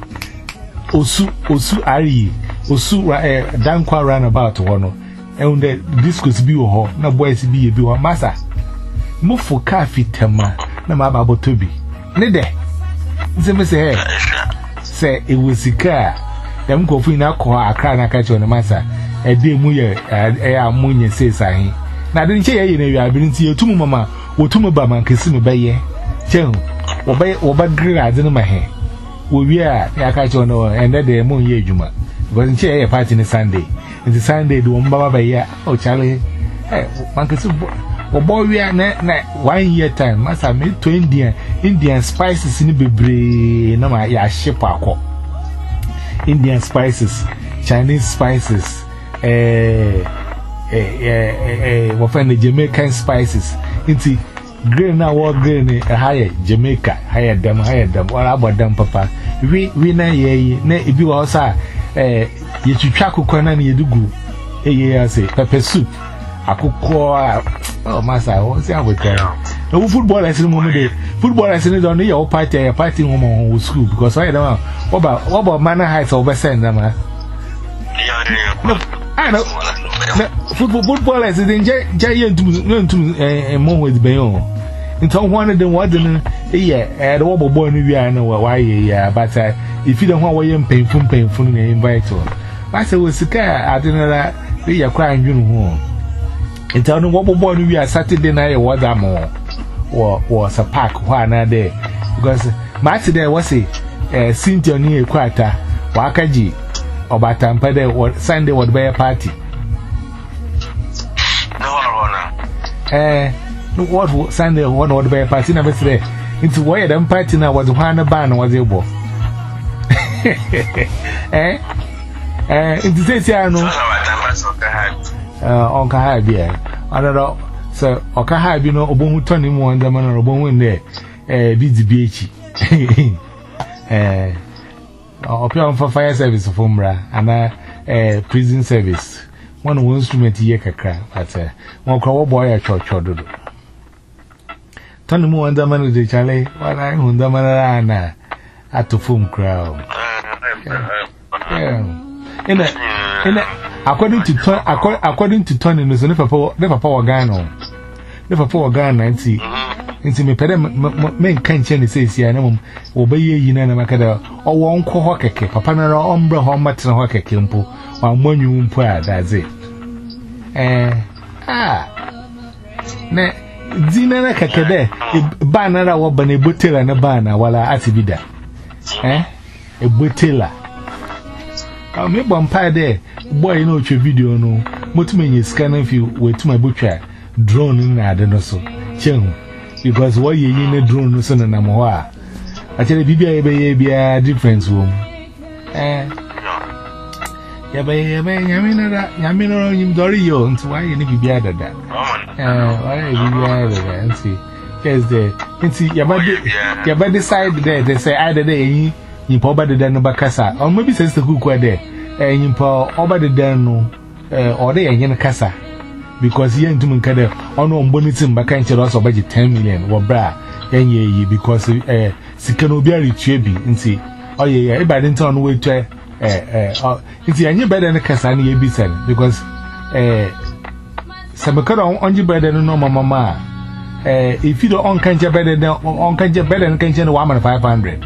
osu osu ari osu eh dankwa runabout wono and the discos bi wo ho na boys bi ye bi wo masa mo fo ka fitama na ma ba botobi ne de nse me say say e wosika dem ko fu na ko akra na ka che no masa e de mu ye e ya munye say sahin na de nche ye ye na wi abinti etumu mama wotumu ba man kesi me baye chehu wo ba wo ba gra ade no ma he wo wi a ya ka che no and de mu ye adwuma because nche ye party ni Sunday nti Sunday do mbaba ba ya o chale eh man kesi wo bo wi a na na one year time masa me to Indian Indian spices ni bebre na ma ya ship akọ Indian spices Chinese spices eh eh eh eh wo fa na Jamaican spices nti grain na wo grain eh higher Jamaica higher dam higher dam ora abodam papa wi wi na ye na ibi wo sa eh ye twitwa kokọ na na ye dugu eh ye ya say pepper soup akukọ oh masa o si abotan no football lesson mo de football lesson don your party your party mo mo school because I don't what about what about Manor Heights over send them ah no I know football football lesson den je je ye ntum ntum eh mo with ben o nto one of them what den eh eh the what boy no wi an why yeah but if you don't want we painful painful na invite on I say we sika adenala we ya kwa ndwunu ho nti ono wo bobo no wi a Saturday na ye wada mo wo wo sa park ho ana there because match there was say eh Cynthia ni ekwata wa akaji obatampa there Sunday would be a party no one eh no what Sunday one would be a party na be say nti wo ye dem party na was ho ana ban was ebo eh eh nti say say anu Uh, on ka bi e another so oka ha bi no obohu toni mu onda man no obohu ne eh bi di bi echi eh opia for fire service for mra ana eh prison service one instrument ye kakra but eh one kwa boy a church ododo tani mu wanda man de chale wala hunda man na atofum crowd yeah in a in a according to ton according to ton no so ne papa ne papa wa Ghana ne papa wa Ghana nti nti me pede me nkan che ne sesi ya na mum obaye yi na na makada owo nko ho keke papa na ombre ho matena ho keke mpo wa mwanyu mpo a that's it eh ah ne dina na keke de ba na ra wo ba na botela na ba na wala atibida eh e botela ka me bompa de boy no twa video no motumenye scan fi wetuma botwa drone na ade no so chehu because what ye in a drone no so na mo a actually bibia ye be bia difference wom eh ya be ye be nyame na nyame no nyim dori yo nti wa ye ni bibia dada eh wa ye bibia dada nti yes there nti ya ba ya ba decide there they say either there yin yin po ba dada no bakasa or maybe say se kuku there eh yin po oba dada no eh or there yin kasa because yen tum nkade ono mbonitim baka nchero so baji ten million wo bra yen ye because eh sika no obi aritue bi nti oye ye ibade nta no wetu eh eh nti anye bede ne kasa ne ye bi sen because eh sabekara onji bede no mama ma eh if you do on kanje bede no on kanje bede no kanje no one five hundred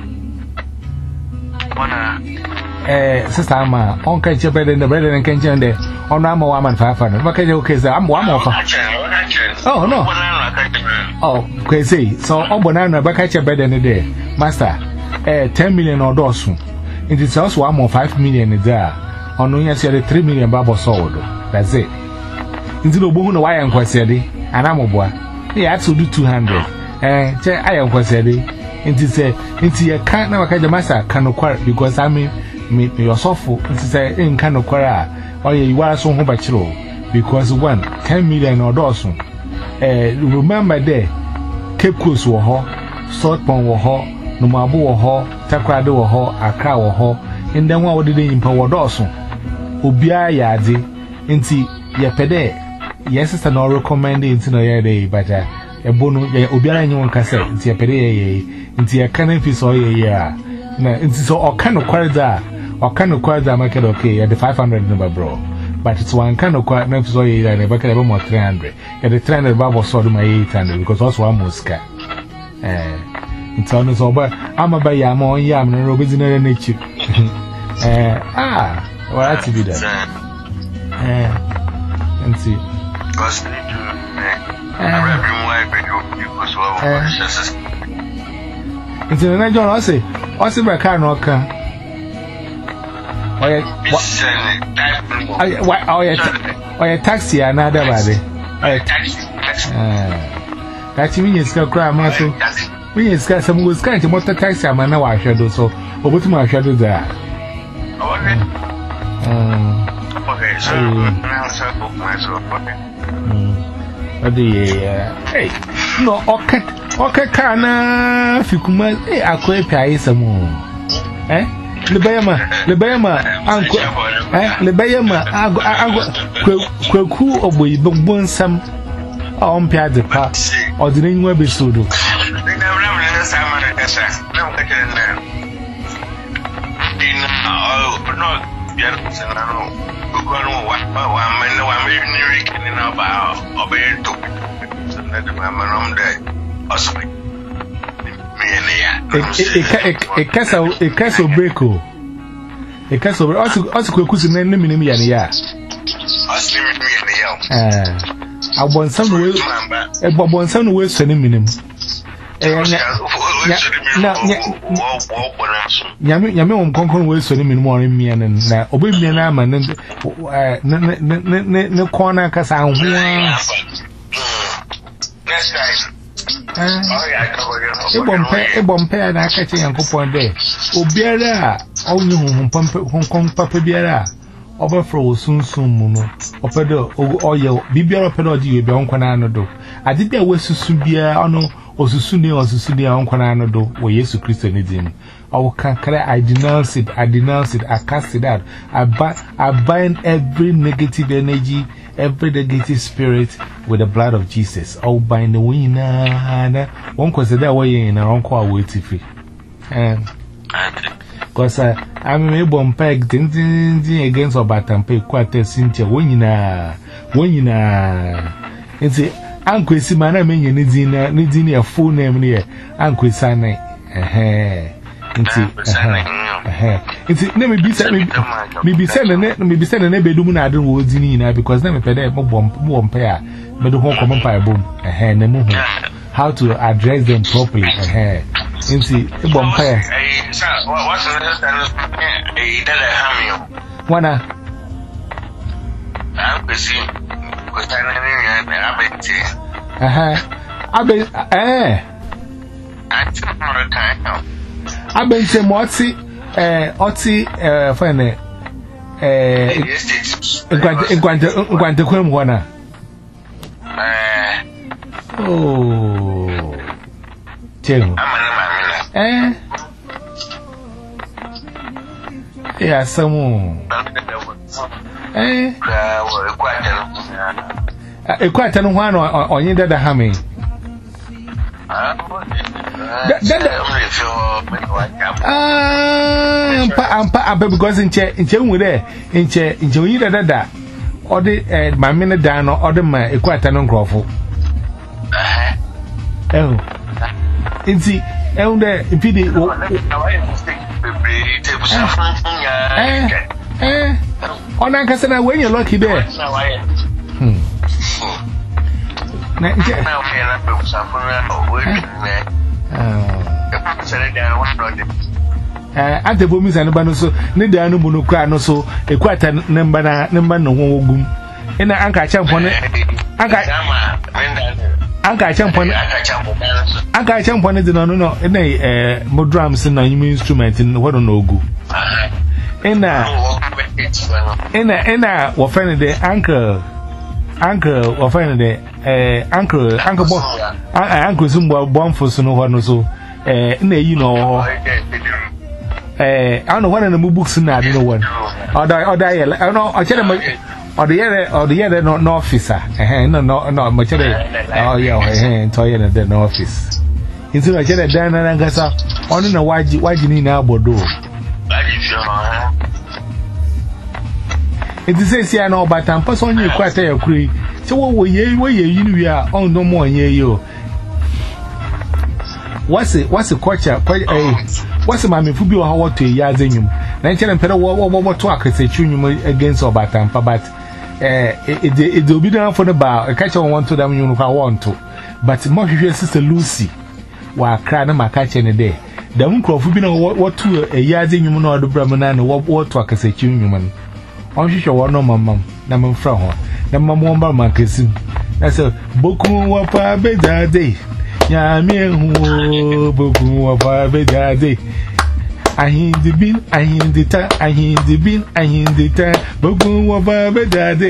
wana eh sister ama on kanje bede no bede no kanje no on am one five hundred baka okay say am one offer oh no oh crazy so obona na baka che bede no there master eh ten million or dosu it is also one five million there on no yes three million babo sold that's it into no bohu no why en kwasede anamoboa yeah to do two hundred eh che ayen kwasede into say into ye kan na waka master kanokwa because I mean me yourself into say in kanokwa oh yeah you are so ho bachiro because one ten million or dosu eh remember there Cape Coast wo ho South Pond wo ho Numabo wo ho Takrade wo ho Accra wo ho in dem wa wo de yimpa wo dosu obia yaade nti ye pede yes sister no recommend nti no ye dey but e bonu ye obiara nyi won kase nti ye pede ye nti ye kan fi so ye ye a na nti so o kan kwarda o kan kwarda market okay ye the five hundred number bro but it's one kind of quite na fi so ye na be ka be more three hundred ye the three hundred babo so do my eight hundred because also one muska eh nti ono so ba ama ba ya ma on ya am no obedina na chi eh ah what to be there eh nti because need to everyone be you because what nti na John o say o say ba ka na oka oye oye oye taxi another body oye taxi eh taxi mi yeska kra ma so mi yeska some go scan to motor taxi ama na wa hwedo so obotu ma hwedo da okay um okay so now so book myself okay adi eh no okay okay kana fikuma eh akoe pai samu eh Lebayama, Lebayama, Uncle, eh, Lebayama, Ago, Ago, Kwaku, or we bon some on Pia de Pa, or the name will be Sudo. They never know Simon and Essa. No, I can now. Oh, no, yes, and I know. We're going to what one man, no, I'm even reading about obeying to so that my mom day or something. A castle, a castle breako. A castle also also quick in the minimum ya. I want some way, a bobon some way sending minimum. Yammy conquer way sending minimum more in me and obey me and I'm and no corner casa. Next time. E bompe e bompe na akache yankopon de obiara a onye honhom pampe honkon papa biara obafro osunsun mu no opedo oye bibiara opedo odi ye be honkon anu do ade bia wasusu bia ono Osusuni, Osusuni, Unquanano do, or Yesu Christo Nidim. I can I denounce it, I denounce it, I cast it out. I, bi I bind every negative energy, every negative spirit with the blood of Jesus. I'll bind the winner. One consider that way in our uncle waiting free. Because I'm a bomb peg against our baton pay quite a Cynthia winner. Winner. It's a Uncle Simana mean needs in a full name near Uncle Sane. Eh. It's never be said, maybe sending it, maybe sending a bedroom. I don't know what's in now because never paid a bomb pair, but the whole common fire boom, a hand and move. How to address them properly, a hair. Into a bomb pair. What's the one? I'm busy with I bet, eh, I've been saying what's it, eh, Otty, eh, funny, eh, in Guantaquim, one. Oh, Jim, eh, yeah, some more, eh, a quite an one on you that hammy. Ah, because in chair, in chair, with there, in chair, in chair, either that, or the my minute down or the my equator non crowful. Oh, it's the elder, if he did, eh, eh, on I can say when you're lucky there. Hmm. Now, at the women's and Banoso, neither no monocrano so a quite a number number no one. And I can't jump on it. I got Uncle Champon, Uncle Champon is no, no, and a more drums and an instrument in what no go. And now, and now, what friend the uncle. Uncle, or finally, eh, uncle, uncle, uncle, Zumba, born for so no one so, eh, you know, eh, I don't know one of the books in that, no one, or die, or die, I don't know, I tell them, or the other, or the other, no officer, eh, no, no, no, much of it, oh, yeah, eh, toy in the office. Instead of getting down and I saw, only know why you need now, Bordeaux. It is a no, but I'm person you quite a cree. So, what were you, where you are on no more near you? What's it, what's the culture? Quite a what's the mammy Fubio how to Yazinium? Nineteen and Pedal, what talk is a tune against or batampa, but eh, it will be done for the bar. A catcher want to them you want to. But more your sister Lucy, while crying my catcher in a day. The uncle Fubino what to a Yazinium or the Brahman, what talk is a tune. On you show no mamma, Naman from her, the mamma marketing. That's a boku of a better day. Yammy, boku of a better day. I hear the bean, I hear the tar, I hear the bean, I hear the tar, boku of a better day.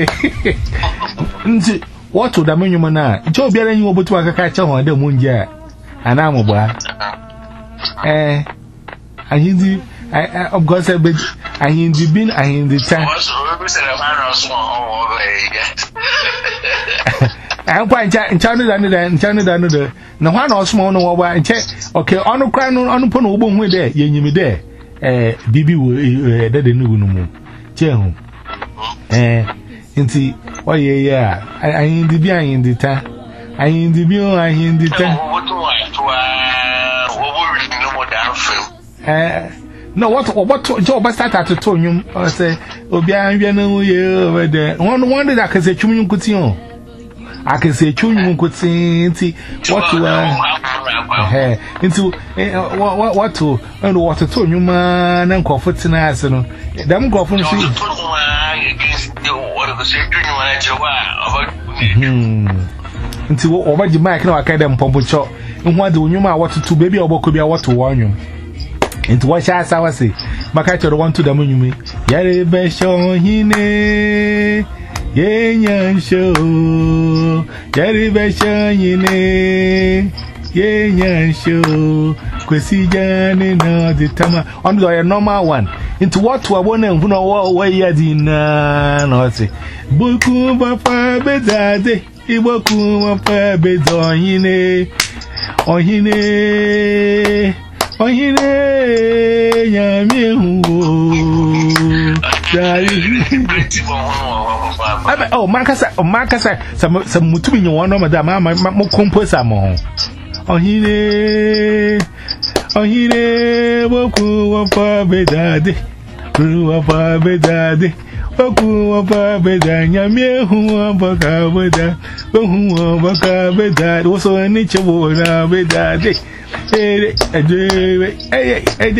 What would the monument? Joe bearing you over to a catcher on the moon, yeah, and I'm a boy. Eh, I hear the. I, of course, I bet I in the bin, I in the time. I'm quite in China than China than the no one or small no over and check. Okay, on the crown on the pony boom with there, you me there. Eh, Bibi will that the new no more. Cheer eh, into oh, yeah, yeah. I in the bin, I in the time. I in the bin, I in the time. Eh. No, what what job I start at to you or say, Obia, you know, you over there. One wonder that I can say, Chum could see on. I can say, Chum could see, what to uh, into what what to and what to tell you, man, and comforting us. And them go from see. Into over the mic, no, I can't them pump shot. And what do you want to baby or could be what to warn you? Into what shall I say? Macacho want to the moon. Yare Besho Hine Yan Show Yare Besho Hine yeah, show. Kwesi Jani, no, the time on the normal one. Into what I want to know where you are, no, say, Boku, Papa, Bedade, Iboku, Papa, Bedonine, Ohine, Ohine, Yami, oh, Marcus, oh, Marcus, some some mutumin you want, Madame, my composer more. Ohine, Ohine, Boku, Papa, Bedade, Papa, Bedade, Boku, Papa, Bedanya, me who are Baka, Beda, who are Baka, Bedad, also a nature would have Bedade. Eh, eh, eh, eh,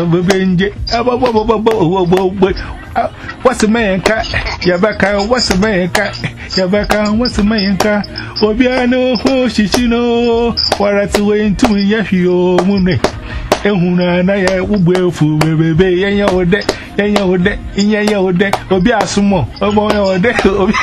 what's the man cat? Yabaka, what's the man cat? Yabaka, what's the man cat? Obiano, oh, Shishino, what at the way into Yashio, Mune. Ehuna, Naya, Ubu, Fu, baby, and your deck, and your deck, in your deck, Obiasumo, a boy or deck.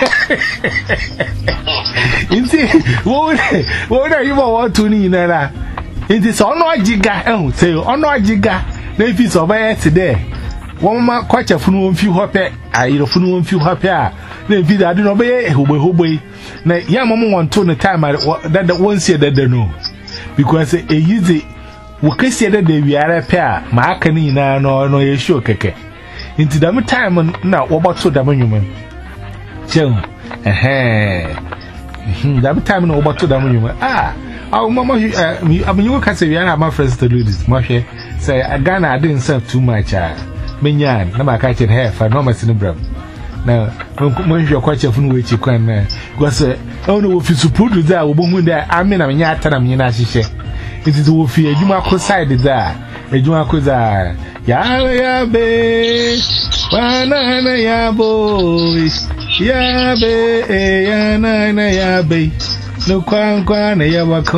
You see, what are you want to need? It is on no giga, oh, say, on no giga, if it's over today. One man quite a funu few happy, I eat a funu few happy. Then be that I don't obey, who will obey. Now, young mamma want to the time that the one said that they know. Because a easy, we can say that they are a pair, my canina, no, no, a show keke. Into the time now, what about so damn human? Joe, eh, that time no about to damn human. Ah. Oh, Mamma, I mean, you can't say we are my friends to do this. Moshe say, I Ghana, I didn't serve too much. Minyan, no, I catch it hair for no mess in the brum. Now, when you're quite a fun which you can, was a oh no, if you support with that, woman there, I mean, I'm yatan, I'm Yanashi. It is wolf here, you might side there, a Juacoza, Yabe, Banana Yabo, Yabe, Yana Yabe. No kwan kwan na yabako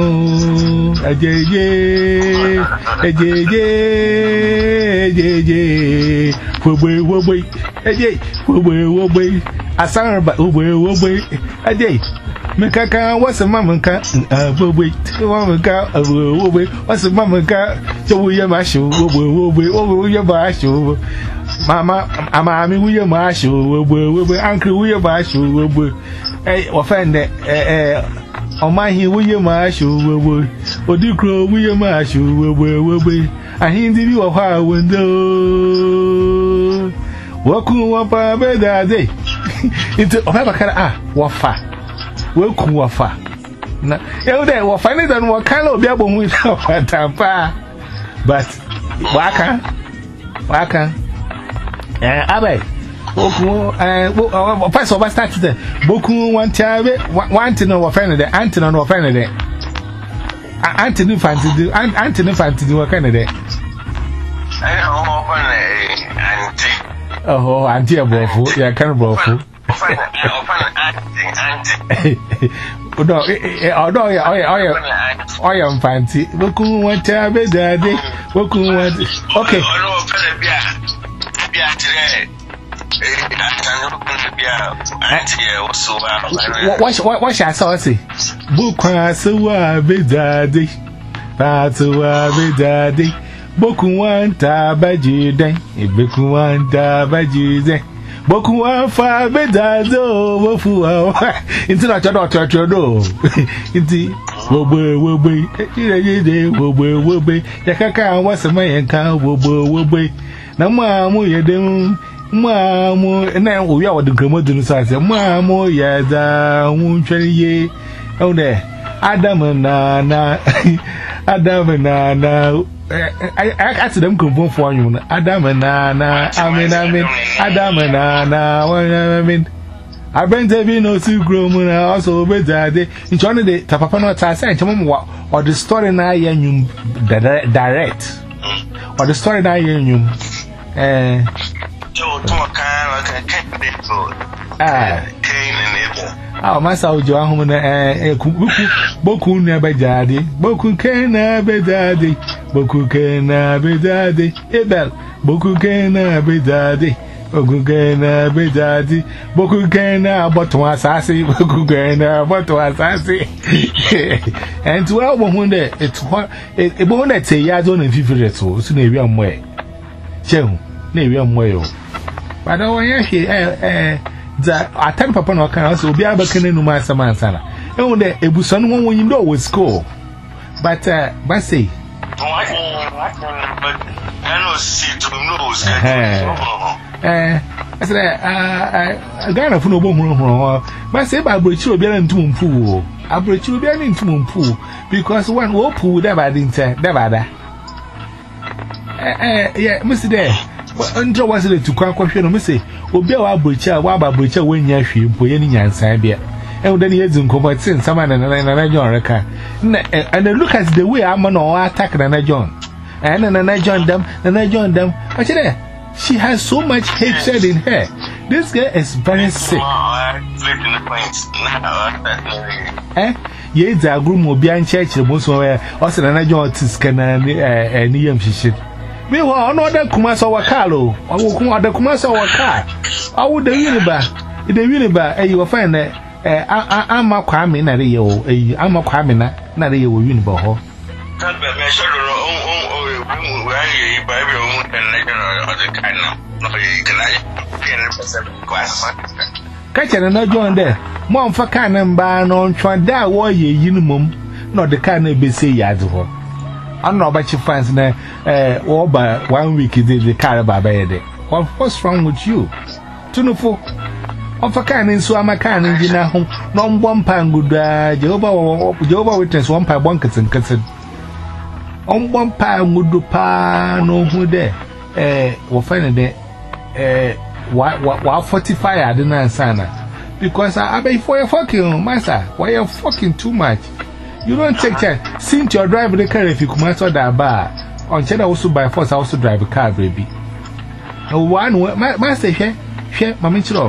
ajeje ajeje ajeje wobwe wobwe ajeje wobwe wobwe asarba wobwe wobwe ajeje mekaka wasa mamanka wobwe mamanka wobwe wasa mamanka chowuye masho wobwe wobwe wobwe masho mama amami wuye masho wobwe wobwe uncle wuye masho wobwe eh ofende eh on my he will my shoe, or do crow will my shoe, I hinted you a while window. What could one by that day? Into Obaka, ah, wafa. Welcome, wafa. Now, there were finding than what kind of devil without a tampa. But, Waka, Waka, eh, Abbey. Boku, uh, first of all, started there. Boku one time, one to know a friend of the Anton or friend of the Anthony Fancy, Anthony Fancy, what kind of day? I don't open a auntie. Oh, auntie, a bowful, yeah, kind of bowful. Open auntie, no, although I am fancy. Boku one time, daddy. Boku one, okay. What shall I say? Bookwa so be daddy, Patoa be daddy, Boku one tabaji day, a Boku one tabaji day, Boku one fa be dado, Wofu, into that daughter to do. Indeed, Wobe, Wobe, Wobe, Wobe, Yakaka was a man, cow, Wobe, Wobe. No more, you do. Mamma, and now we are the Gramodun size. Mamma, yes, I won't tell ye. Oh, there, Adam and Nana, Adam and Nana. I asked them come for you. Adam and Nana, I mean, I mean, Adam and Nana, I mean, I bring the vino to groom and also obey that day. In China, the Tapapano Tassa, or the story I am direct, or the story I am. Eh, ah, oh, my soul, Joan, eh, Boku never daddy, Boku can never daddy, Boku can never daddy, Ebel, Boku can never daddy, Ogugena Bedadi, Bokugena, Botwa Sassy, Bokugena, Botwa Sassy. And to our woman there, it's what a bone that say Yazon and Fifty so soon a young way. Joe, maybe I'm way. But I want to hear that I tell Papa no can also be able to know my Samansana. And when the Ebuson one when you know was school. But, uh, but say, I know see to knows. Eh, I said, I got a full of but say by Bridge will be into Moon Pool. I bridge will be into Moon Pool because one will pool never didn't say, never. Eh, yeah, Mister Day. Until was it to quite question, Missy, will be our bridge, while by bridge when you're she, Poyani and Sabia. And then he has in combat since someone and another John. And then look at the way I'm on or attack another John. And then I joined them, and I joined them. But she has so much hatred in her. This girl is very sick. Eh? Yes, the groom will be in church, most of her, also another John Tiscan and Niam shit. We were on other Kumasa or Carlo, or who come out the Kumasa or car. I would the Unibar, the Unibar, and you will find that. I'm a crime in a year, I'm a crime in a year with Unibar. Catch another joint there. Mom for can and ban on try that war ye minimum, not the kind of be say yadho. I'm not about your fans now, eh, or by one week is the carabar by day. What's wrong with you? Tunufo. Of a can in Swamakan in Gina home, non one pound good, Jehovah, Jehovah Witness one pound bunkers and consider. On one pound would do pa no who there, eh, or find it, eh, what forty-five I didn't answer. Because I beg for your fucking master, why you're fucking too much. You don't take care. Since you're driving the car, if you come out of that bar, on Cheddar also by force, I also drive a car, baby. No one, master, share, share, Mammy Chilo.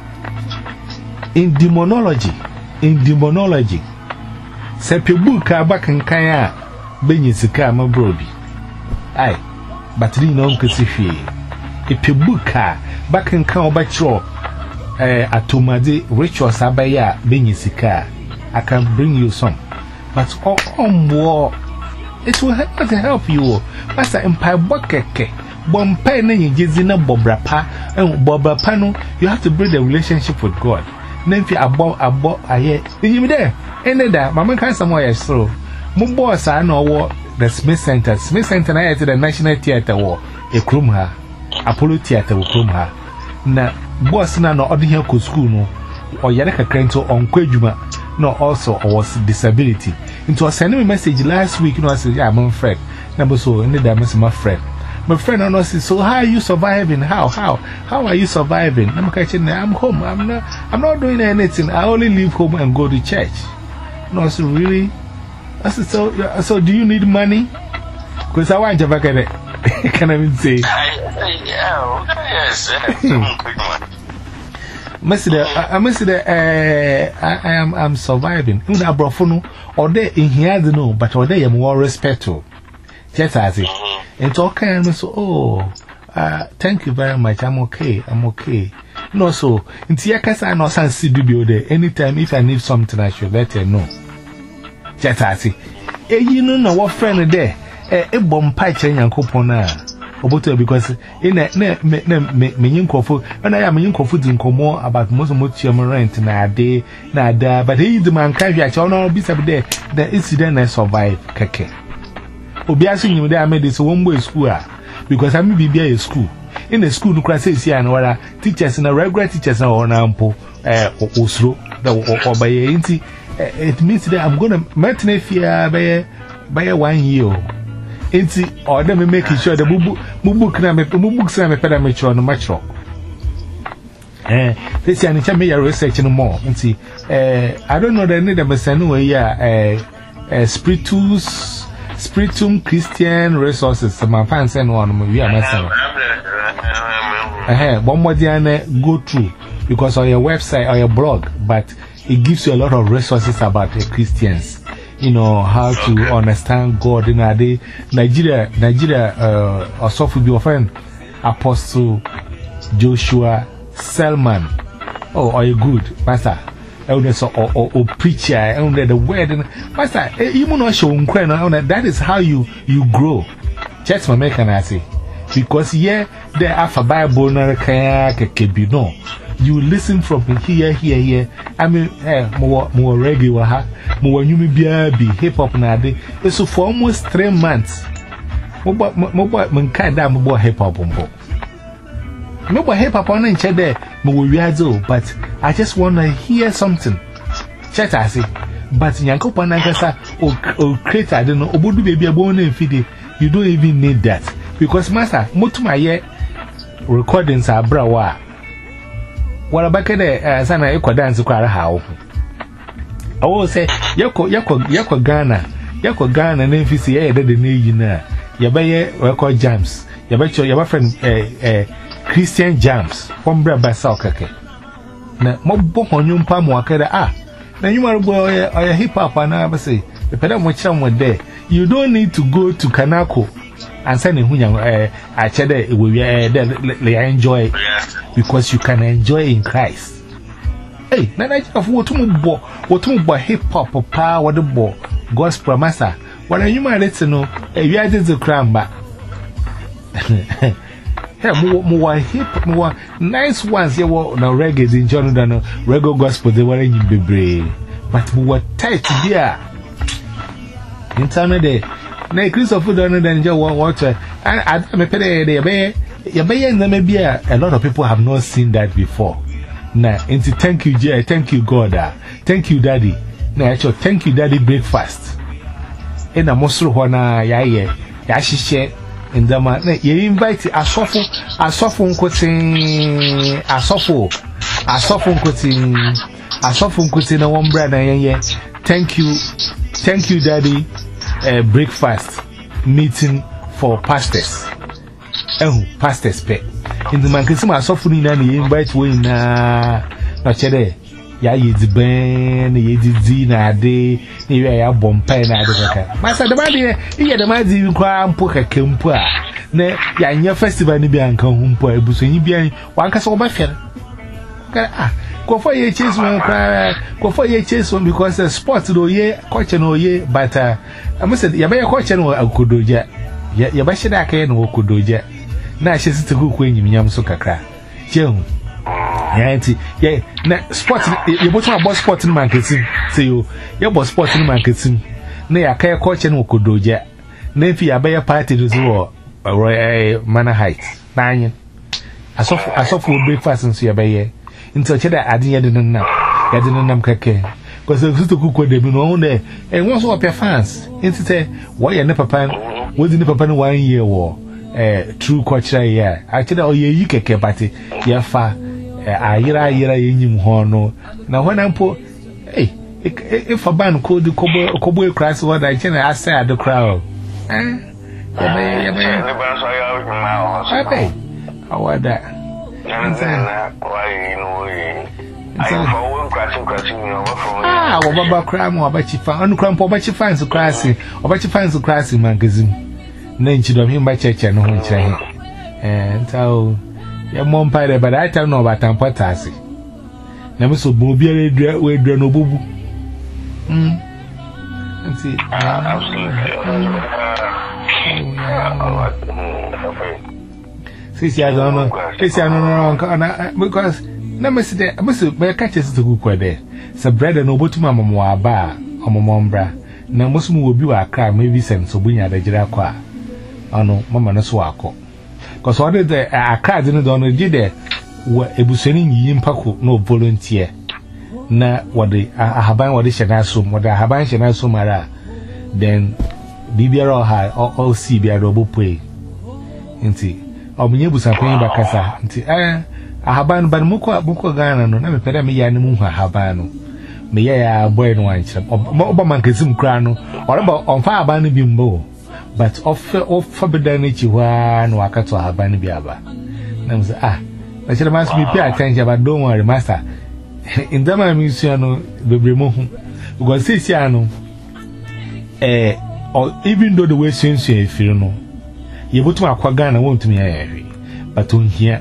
In demonology, in demonology, Sepibuka back in Kaya, Benyisika, my brody. Aye, but you know, Cassifi. A Pibuka back in Kao Batro, eh, Atomadi, ritual Sabaya, Benyisika. I can bring you some. But oh, oh, war, it will help to help you. Master Empire Bokeke, Bompai, and Jizina Bobrapa, and Bobrapano, you have to build a relationship with God. Nemfi abo abo aye you there any that mama can somewhere so mumbo sa no wo the Smith Center Smith Center na the National Theatre wo e krum ha Apollo Theatre wo krum ha na boss na no odi here ko school no o yare kakra nto on kwadwuma no also was disability into send me message last week no I said yeah my friend number so any that miss my friend my friend and I said, so how are you surviving? How, how, how are you surviving? I'm catching, I'm home. I'm not, I'm not doing anything. I only leave home and go to church. No, so really, I said, so, so do you need money? Because I want to back at it. Can I even say? Yeah, yes. Mister, I must say, I am, I'm surviving. In a brofono, or there in here, no, but or there, I'm more respectful. Just as it. And all kind of so, oh, uh, thank you very much. I'm okay. I'm okay. No, so, in Tiakas, I know some C D B there. Anytime if I need something, I should let you know. Just as it. Eh, you know, what friend there? Eh, a bomb patch and coupona. Oboto because in a me me me me yinkofu and I am yinkofu din komo about most of your rent na day na da but he the man can ya no be sabe the incident I survive keke. Obiasu nyim dey made this one boy school ah because I me bibia school in the school no class say and wala teachers na regular teachers na ona mpo eh osuro the obaye nti it means that I'm going to maintain fear by by one year nti or them making sure the bubu bubu na me bubu na me peda me chro no matro eh this year ni me research no more nti eh I don't know the need them send we ya eh spiritus Spiritum Christian Resources. So my fans send one of we are messing. Eh, one more day go through because on your website or your blog, but it gives you a lot of resources about the Christians. You know how to okay. understand God in a day. Nigeria, Nigeria, uh, or so be your friend Apostle Joshua Selman. Oh, are you good, Pastor? Or, or, or preacher, and the word. Pastor, you know, show that is how you, you grow. Church, my man, can I say? Because yeah, there are for Bible, no. You listen from here, here, here. I mean, eh, more, more regular, more you may be hip hop nowadays. So for almost three months, more, more, more, kind of more hip hop on board. No, but hip hop on each other, but I just want to hear something. Chat, I say, but Yanko Panagasa or creator, I don't know, Obudu baby, a bone and feed you don't even need that. Because, Master, most of my year recordings are brawa. What about the Sana Eco dance to cry how? I will say, Yako, Yako, Yako Ghana, Yako Ghana, and if you see a dead in the Yabaye record jams, Yabacho, your friend, eh, eh. Christian jams from Brabasal Kake. Na mobo honyum pa mo akere ah na nyuma rubo oya hip hop na ba say the pedal mo chira mo there. You don't need to go to Kanako and send a hunya eh a chede we we enjoy because you can enjoy in Christ. Hey, na na of wotum bo wotum bo hip hop pa what the bo gospel master when nyuma let know e wi ade ze kramba. Hey, more, more hip, more nice ones. You were now reggae in Jordan, reggae gospel. They were in Bibre, but more tight to beer. In time of day, now Christopher Donald and Joe Water. I am a penny. They be, you be in them. Maybe a lot of people have not seen that before. Now, into thank you, Jay. Thank you, God. Thank you, Daddy. Now, actually, thank you, Daddy. Breakfast. In a muscle, wana ya ye, ya shishe. In the man, you invite a sofu, a sofu cutting, a sofu, a sofu cutting, a sofu cutting, a one brother. Yeah, thank you, thank you, Daddy. Uh, breakfast meeting for pastors. Oh, pastors pay. In the man, because my sofu in any invite we na not today. Ya ye di ben, ye di di na de, ye ya bompa na de kaka. Master the man here, ye the man di kwa ampo kaka mpo a. Ne ya nya festival ni bi anka hu mpo a ebuso ni bi an wanka so ba fere. Ah, ko for ye chase one kwa, ko for ye chase one because the sport do ye coach no ye but uh, I must say ya ba ye coach no akodoja. Ya ya ba shida aka ye no akodoja. Na she sit go kwa enyim nyam so kakra. Jehu. Yeah, yeah. Na sport, you both about sport in marketing. Say you, you about sport in marketing. Na ya kaya coach and wokodoja. Na if you abaya party to do or Manor Heights. Nine. I saw, I saw for breakfast and see abaya. Into cheddar, I didn't know. I didn't know kake. Because the sister cook would be known there. And once up your fans. Into say, why you never pan? What did the papa one year war? Eh, true coach, yeah. Actually, oh, yeah, you kake party. Yeah, far. Ayira ayira yenyim ho no na ho na mpo eh if a ban code kobo kobo crash what I can I say the crowd eh ya be ya be the ban so ya ma ho eh awada na why you know I for one crashing crashing you from ah wo baba cram wo ba chi fan anu cram po ba chi fans crashing wo ba chi fans crashing magazine na nchi do him ba cheche no ho nchire eh ntao ya mom pare but I tell no about tampatasi na me so bo bia we dra no bobu mm see see I don't know see I don't know because na me say me say me catch it to go there so brother no botuma mama wa ba omomombra na mo so mo obi wa akra maybe sense obunya da gira kwa ano mama no so akọ because what did the a card in the donor did there were a bussening yin paco no volunteer. Na what the a haban what the shanasum, what the haban shanasumara, then Bibia high or all see be a double pay. Inti, or Minibus are paying Bacasa, inti, eh, a haban but Muko Muko Gana, no, never pay me Yanimuha habano. May I boy no one, or Obaman Kazim Crano, or about on fire banny bimbo. But of of forbidden it you are no akato habani biaba. Nam say ah, I should must be pay attention but don't worry master. In the museum no bebre mo hu. Because this year no eh or even though the way since you feel no. You put my kwa Ghana won't me eh. But on here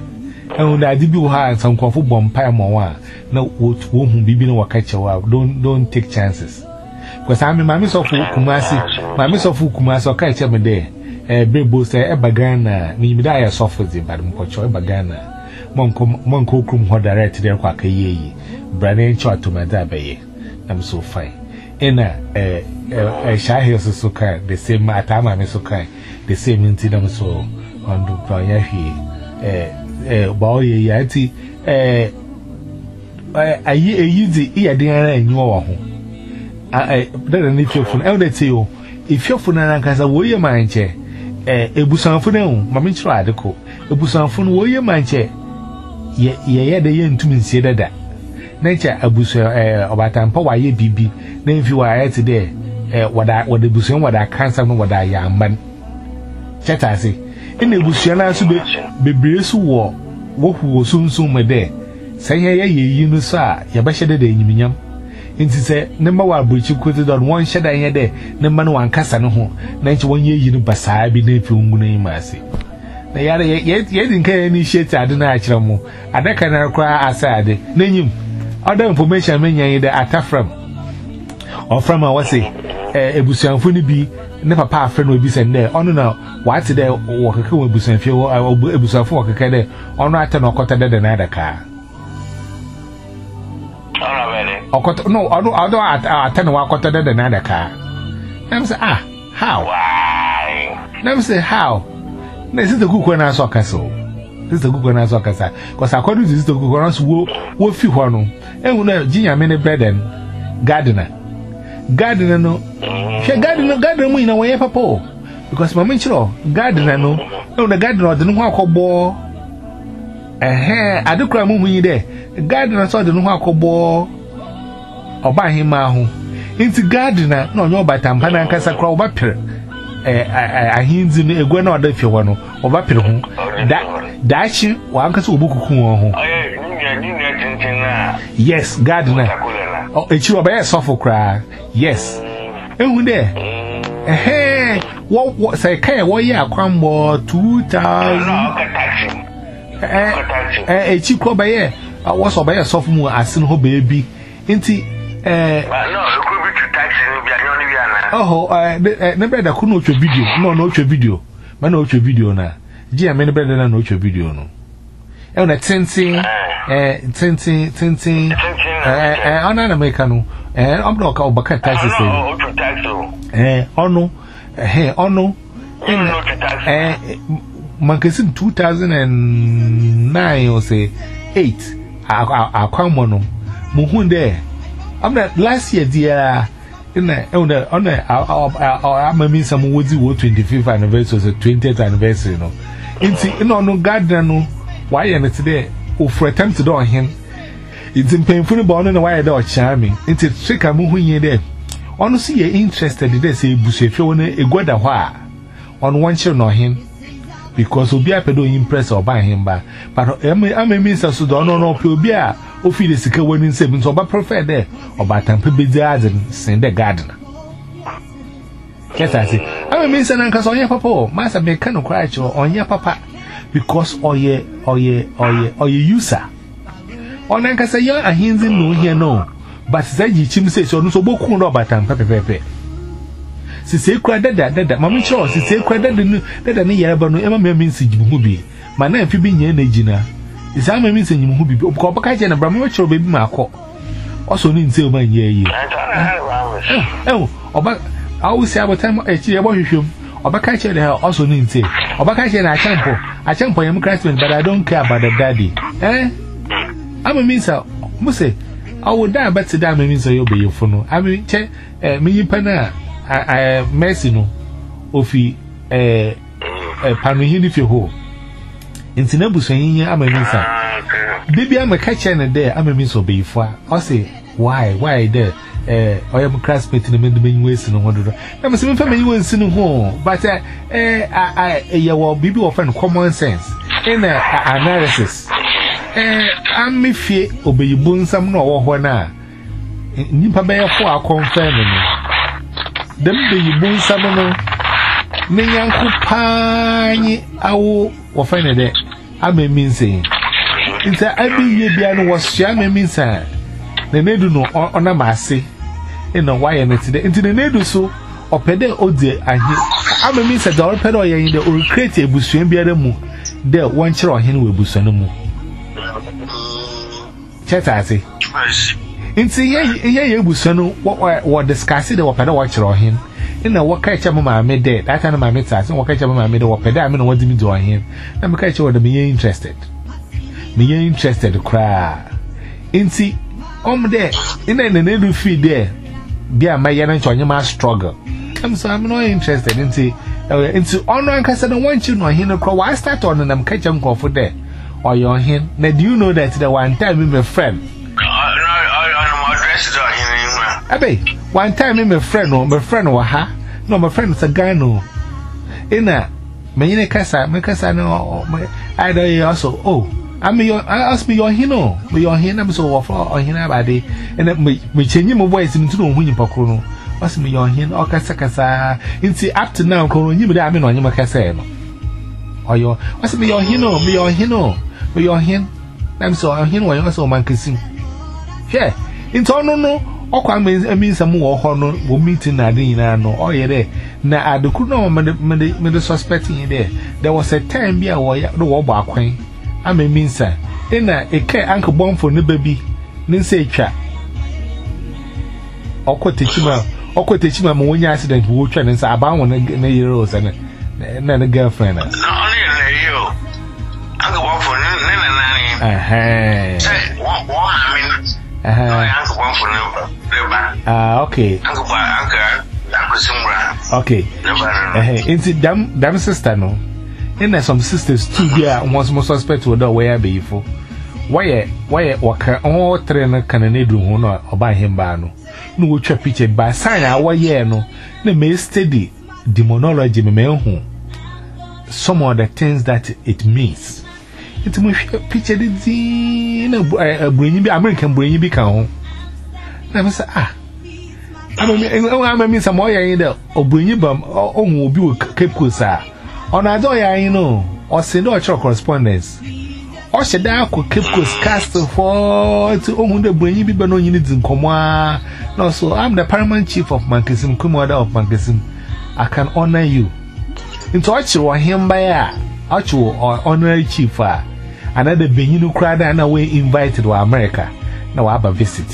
and I did be had some coffee bomb pie more. No, what won't be no catch you out. Don't don't take chances. Because I'm a mammy of Kumasi, mammy of Kumasi, or catch me there. A brave boss, a bagana, me die a soft with the bottom coach or bagana. Monko Monko Krum, what directed their quack a ye, Brandy shot to my dabe. I'm so fine. In a a shy hills so kind, the same matama, I'm so kind, the same incident so on the Prayahi, a boy, yati, a a ye a easy ear dinner and your home. I don't need your phone. I'll let you if your phone and Casa William mind chair, a busan for them, Mammy Tradico, a busan for William mind chair. Ye, ye, the yen to me say that. Nature a busa about time power ye bibi, name if you are today, what I what the busan what I can't say what I am, man. Chat I say, in the busiana to be brace war, what was soon soon my day. Say, ye, ye, you sir, your best day in Yimiam. Inti say number one breach you quoted on one shadow in a day, number one casano home, nature one year you know Basai be named Fungune Mercy. Na yare yet yet in care initiate I don't know. I don't can cry aside. Name other information meaning the attack from or from I was say a busan funny be never pa friend will be sent there. On now, what's there walk a cool busan fuel or busan for a cadre on right and or quarter than another car. Or no, although I ten or quarter than another car. Them say, ah, how? Why? Them say, how? This is the good one I saw castle. This is the good one I saw castle. Because according to this, the good one will feel one. And we know Ginia many bread and gardener. Gardener no. She gardener, gardener, we know where papa. Because my mentor, gardener no. No, the gardener didn't walk a ball. A hair, I do cry moving there. Gardener saw the no ball. Or buy him my home. Into gardener, no, no, but I'm Panaka Sacro Batter. I hints in a good order if you want to, or Batter home. That dashing, one can so book home. Yes, gardener. Oh, it's your best soft cry. Yes. And when there, hey, what was I care? What year crumble two thousand? Eh, a cheap by year. I was a bear sophomore as soon as baby. Inti, eh, no, could be to taxi. Oh, I never that could not your video. No, not your video. Man, not your video now. Gee, I mean, better than not your video. No. And a tensing, eh, tensing, tensing, eh, on an American, eh, I'm not called Bacat taxi. Eh, oh no, eh, oh no, eh, Mancasin two thousand and nine or say eight. I come on, Muhunde. I'm not last year, dear. In the on the on the I mean some would do twenty-fifth anniversary was the twentieth anniversary, no. It's no no garden no. Why am today? Oh, for a time to do on him. It's in painful born and why I don't charming. It's a trick I'm moving there. Honestly, you're interested in this. A bush if you want a good on one show or him because we'll be able to impress or buy him back. But I may miss us to don't know if you'll be a or feel the secret winning savings or by prefer there or by temper be and send the gardener. Yes, I say, I may miss an uncle on your papa, Master may kind of cry on your papa. Because or ye or ye or ye or ye user. On Uncle say, you're a hint in no here no. But said ye chim says, so no so book no but I'm pepe pepe. Si say credit that that mammy sure, si say credit that any year but no ever means in Mubi. My name if you be near Negina. Is I means in Mubi, Copacaj and a Brahmacho baby Marco. Also need silver ye. Oh, but I always say about time a cheer about you. Obakache there also need say. Obakache and I tempo. I tempo am Christmas, but I don't care about the daddy. Eh? I'm a means of Musse. I would die, but today I means you'll be your phone. I mean, check me pana. I mercy no. Ofi eh eh panuhin if you ho. In Tinabu saying, I'm a means. Baby, I'm a catcher and there. I'm a means of be for. I say, why, why there? Eh, I am classmate in the main ways in one hundred. I must have family was in home, but eh, I, I, you will be often common sense in analysis. Eh, I'm me fear obey you boon some no or now. Nipa bear for our confirming. Them be you boon some no. Me young company, I will offend it. I may mean saying, Into every year, Biano was shamming me, sir. The nedu no on a massy in a wire today. Into the nedu so, or pede o dear, I hear. I'm a miss a dollar pedo in the or create a bushing bearemu. There, one chair on him will busanomu. Chat, I say. Into here, here you busano, what what discussing the pedo watcher on him. In a what catch up my made dead. That time my mates and what catch up my made or peda. I mean, what do you do on him? I'm catch you what me interested. Me interested to cry. Into um there, in the needle feed there. Be a my young and my struggle. I'm so I'm not interested into into honor and cast. I don't want you know him. Why start on and I'm catching call for there or your him. Now, do you know that the one time in my friend? I be one time in my friend or my friend or ha. No, my friend is a guy. No, in a my casa, my casa. No, I don't also. Oh. I mean, I ask me your hino, but your hin, I'm so awful or hina body, and then we change my voice into no winning pocono. Ask me your hin or casacasa, into up to now, calling you, but I mean on your casano. Or your, ask me your hino, be your hino, but your hin, I'm so a hin, I also man kissing. Yeah, into no, no, or come I mean some more honor will meet in Adina, no, or ye there. Now I do could know the suspecting there. There was a time be a warrior, the war bar queen. I mean, mean, sir, in a care uncle born for the baby, Ninsa chat. Or quite teach him, or quite teach him when you accident who try and say about one and a year old and then a girlfriend. Not only you, Uncle Born for Nanny. Ah, okay. Okay. Into damn, damn sister, no. And there's some sisters too there once more suspect to the way I be for. Why, why, what can all trainer can an edu honor or buy him bano? No, which picture by sign our year no, they may study demonology, me home. Some of the things that it means. It's a picture in a brain, American brain, you become. Never say, ah, I mean, some more in there, or bring you bum, or will be Cape Coast. On a door, you know, or send out your correspondence. Or should I could keep cast for to own the brain you be no units in Comwa. No, so I'm the paramount chief of Mankism, Kumoda of Mankism. I can honor you. Into actual or him by a actual or honorary chief. Another Beninu crowd and away invited to America. Now I have a visit.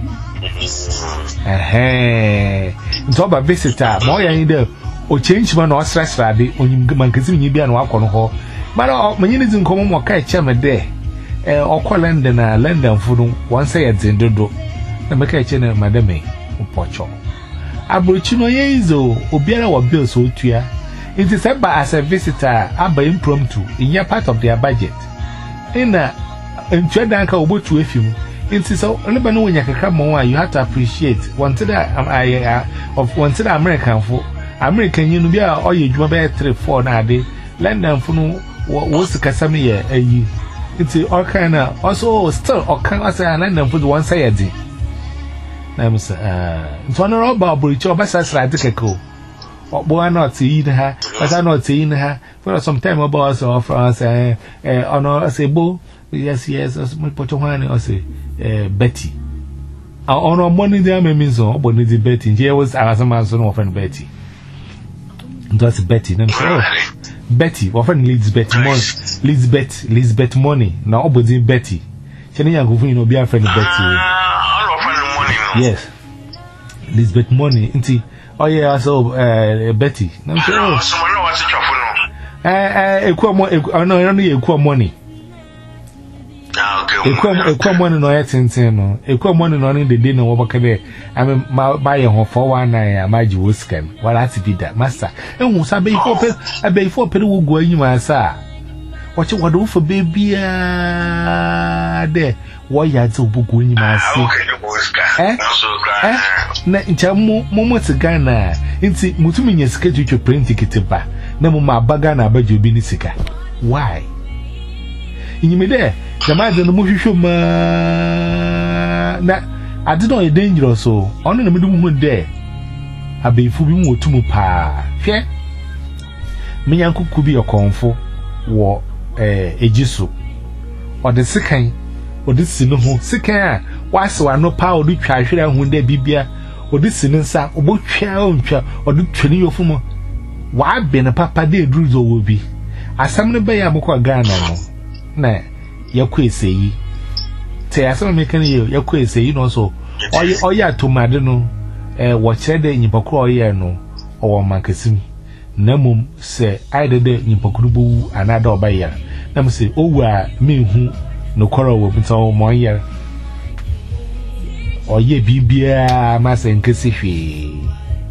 Eh, into a visitor, more in there. O change man or stress radi on Mankism you be an walk on her. But all my units in common will catch him a day. Eh, or call London and London food once a year in Dodo. The Macachen and Madame Pocho. Abruchino Yezo, Obiera or Bill so to ya. It is said by as a visitor, Abba impromptu in your part of their budget. In a Tredanka or to a few. It is so only when you can come on, you have to appreciate one to the of one to the American for. American, you know, be all you do about three, four nowadays. London for no what's the Casamia, a ye. It's all kind of also still or can I say London for the one side. I'm saying, uh, it's one about Bridge or Bassas like the Caco. Or boy, not seeing her, but I'm not seeing her for some time about us or for us, eh, or no, I say, Bo, yes, yes, as my Potohani or say, eh, Betty. Our honor money there means so, but it's Betty. Here was as a man's son of Betty. That's Betty. Then oh, Betty. Often leads Betty money. Leads Bet. Leads Bet money. Now, obviously Betty. Can you go for you know be a friend of Betty? Yes. Leads Bet money. Inti. Oh yeah. So uh, Betty. Now oh. Eh eh. Equal money. Oh no. Only equal money. Equal equal money no yet insane no. Equal money no only the day no work there. I mean, buy a home for one night. My jewel scan. Well, that's be that master. And who say before I before people will go in my sir. What you want to do for baby? There. Why you so book when you must see? Eh? Eh? Na incha mo mo Ghana. Inti mutumi nye schedule to print ticket ba. Na mo ma baga na ba jobi ni sika. Why? Inyime there. The man the mo hwehwe ma na I did not dangerous so. On na me do mu there. Abefu bi mu otumu pa. Hwe. Me yankuku bi okonfo wo eh ejisu. or the second or this sin who second was one no power do try who there bibia or this sin sa or both chair or the training of fumo. Why been a papa de druzo will be as some the bay amoko Ghana. Nah, your quiz say say as some making you your quiz say you know so or ya to madano eh what said in Poko ya no or Mancasim. Namum say either the Nipokubu another buyer. Nam say, oh, where me who no quarrel will be so more year. Or ye be beer, Master and Cassifi.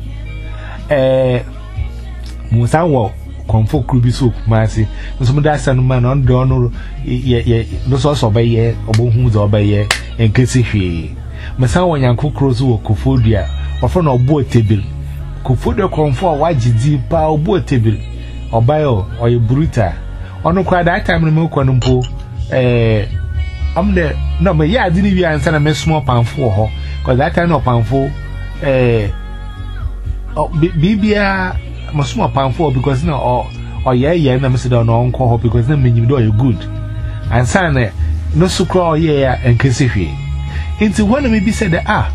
Eh, Musawa, comfort could be so, Massy. Some that's an man on Donald, ye, ye, no source of a year, or who's or by year, and Cassifi. Masawa Yanko Crozo, Cofodia, or from a board table. Kufudo comfort why jidi pa obo table or bio or a bruta ono kwa that time no kwa numpo eh am the no me ya didn't even answer na me small panfo ho cause that time no panfo eh oh bibia mo small panfo because no or or yeah yeah na me sit down on ho because na me nyi do you good answer na no sukro yeah and kesifi into when me be said ah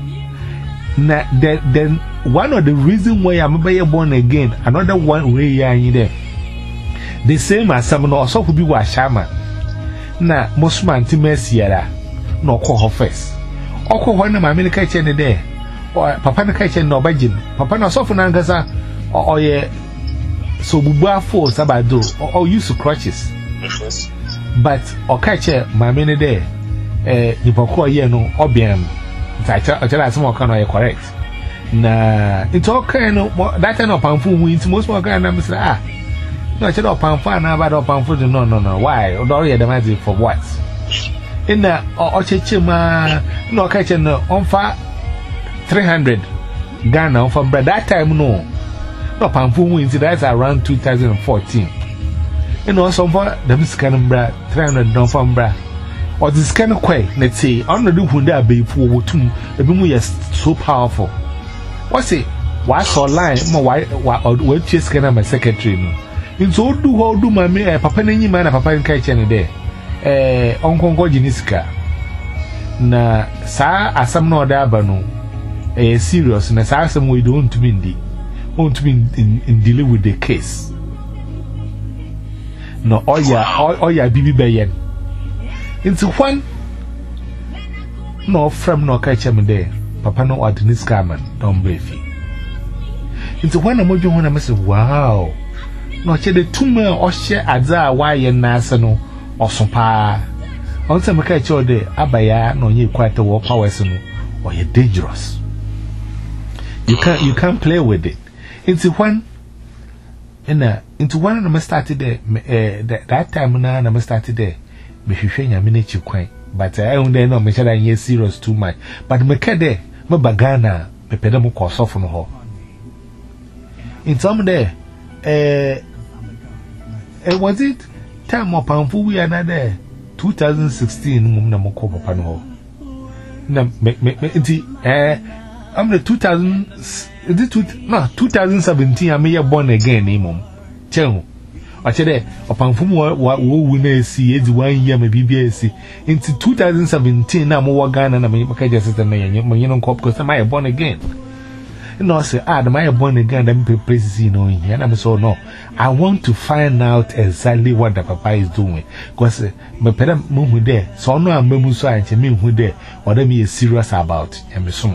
na then one of the reasons why I'm born again, another one way ya in there. The same as some no so could be wa shama. Na most man to messiera no call her first. Or call one of my many kitchen there. Or papa na kitchen no bajin. Papa no soften angasa or ye so buba force abado or use crutches. But or catch my many there. Eh, you poko ye no obiam. I tell some kind of correct. Na it's okay no that kind of panfu wins most more kind of ah no I said oh panfu na bad oh panfu no no no why or you the for what in the or chechima no catch no on fa three hundred Ghana from that time no no panfu wins that's around two thousand fourteen and also for them scan bra three hundred no from bra or this kind of quay let's say on the do hunda be for tum the bimu is so powerful. What's it? What's online? My wife, what chase can my secretary? It's all do all do my me, papa any man, papa in kitchen there. Eh, Uncle Gojiniska. Na sa asam no dabano. Eh, serious, na sa asam we don't to be want to be in, in dealing with the case. No, oh yeah, oh yeah, bibi bayen. Into one no from no kitchen there. Papa no ordinary man don't brave. Into when I'm going to say, wow, no, che the two men or share adza why ye nasano or some pa. On some catch all day, abaya no ye quite a war powers or you're dangerous. You can't you can't play with it. Into one in a into one of them started there that time na I started there. Me shushe nya minichi kwan. But I don't know, me shall I serious too much. But me kede, me bagana, me pede mo koso for no ho. In some day, eh, eh, was it time of Pamfu we are not there? twenty sixteen, mum na mo ko papa no ho. Na me me me eh, I'm the two thousand. Is it no twenty seventeen? I may born again, eh, mum. Tell. I said, upon whom what we may see is one year, maybe B S C. Into two thousand seventeen, I'm more Ghana and I'm a just a man, you know, because I'm born again. And I say, ah, am I born again? I'm places in knowing here. And I'm so no. I want to find out exactly what the papa is doing. Because my parent move there, so no, I'm moving so I can move there, or let me is serious about. And soon.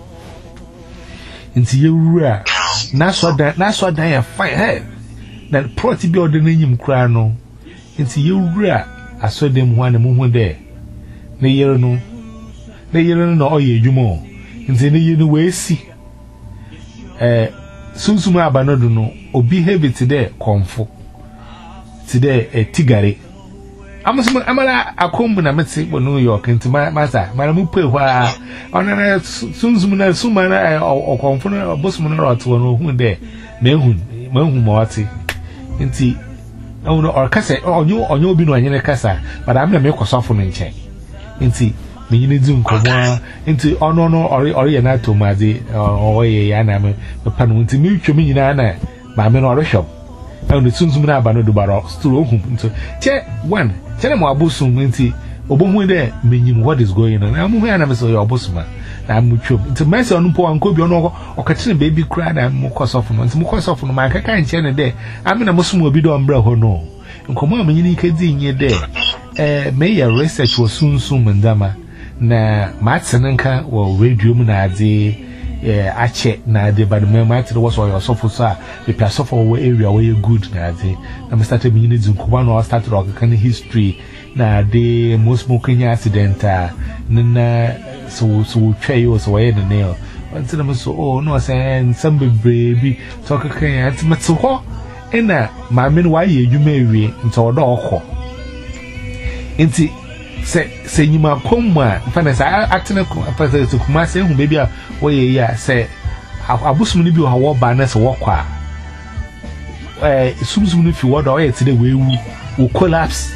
Into you, that's what that's what I find her. That proti be ordinary him cry no. Into you rare, I saw them one a moment there. Ne year no, ne year no, or ye jumo. Into the year way see. Eh, soon soon I abandoned no, or be heavy today, comfort. Today, a tigare. I'm a comb when I met sick for New York into my master. My mupe where on soon soon as soon or comfort or busman or to one who there. Mehun, Mehun Marty. Inti oh no or kasa or you or you be no anyne kasa but I'm na make koso in check inti me yin di nkomo inti ono no ori ori ya na tomadi or ye ya na me papa no inti me twemi nyina na ba me no ori shop and the soon soon about no baro still open to che one tell them abusum nti obohu de menyim what is going on am hu ana me so your abusuma na amutwom nti mess on po anko bi ono okatene baby cry na mo kosof no nti mo kosof no man kaka nche ne de am na musum obi do mbra ho no nkomo amenyini kedi nye de eh me ya research wo sunsun ndama na matsenenka wo radio mu na ade eh ache na ade but me matre was your sofo so a the sofo wo area wo good na ade na me started menyini zinkuba no start rock kan history na ade mo smoking accident na so so twa yo so we ne ne until me so oh no say some baby talk kan ati metso ho ena ma me no wa ye adwuma ewie nti odo okọ nti se se nyima komma fana sa acting fa se kuma se hu baby a wo ye ya se abusum ni bi wo wo ba na se wo kwa eh sumsum ni fi wo do ye ti de we wu wo collapse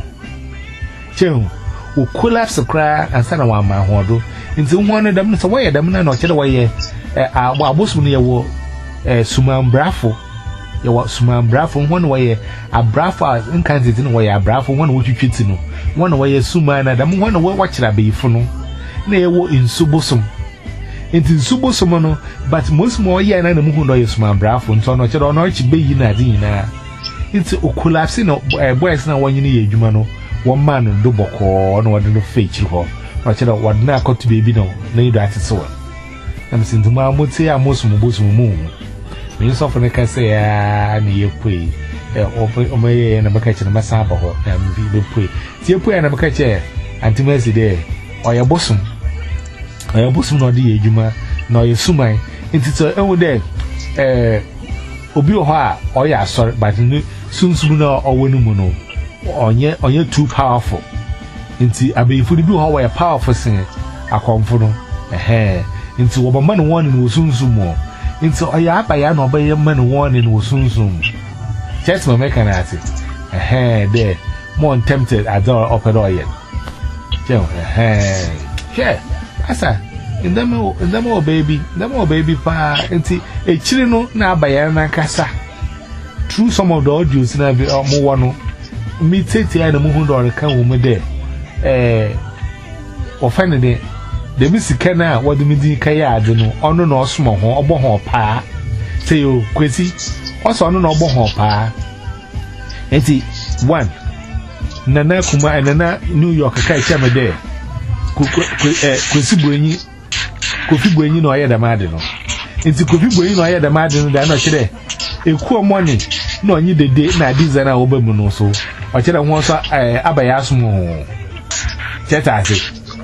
chen wo collapse cry ansa na wa ma hodo nti hu no dam se wo ye dam na no kire wo ye abusum ni ye wo eh sumambrafo ye wo sumambrafo hu no wo ye abrafo nkanti no wo ye abrafo hu no wo twitwiti no one way suma na dam one way watch be funo na ewo insubosum enti insubosum no but most more ye na na mu no yesuma brafo nto no kire no chi be yi na adi na enti o collapse no boys na wanyini ye adwuma no one man do boko no wode no fake ho no kire wode na akọtu baby no na ido atese wo na msintu ma moti ya mosum bosum mu me so fone ka se ya na ye pui eh o me ye na maka kire masa ba ho na mbi be pui tie pui na maka kire antimasi de o ye bosum o ye bosum no de ye adwuma na o ye suman ntito ewu de eh obi ho a o ye asori but ni sunsum na o wonu mu no onye onye too powerful nti abeyifu bi ho wa powerful sin akomfo no eh nti wo bama no won ni sunsum mo nti o ya abaya na obaye ma no won ni sunsum chest ma make na ati eh there more tempted adore opera yet jo eh yeah asa ndamo ndamo baby ndamo baby pa nti e chiri no na abaya na kasa through some of the audios na bi mo wono mi tete ya na mu hu do kan wo me de eh o fane de de mi sika na wo de mi di kai ade no ono na osomo ho obo ho pa say yo kwesi oso ono na obo ho pa enti one nana kuma nana New York kai chama de ku eh kwesi buenyi kofi buenyi no aye da made no enti kofi buenyi no aye da made no da na kire eku money no onyi dede na design a obamu no so o kire ho so abaya asomo cheta ase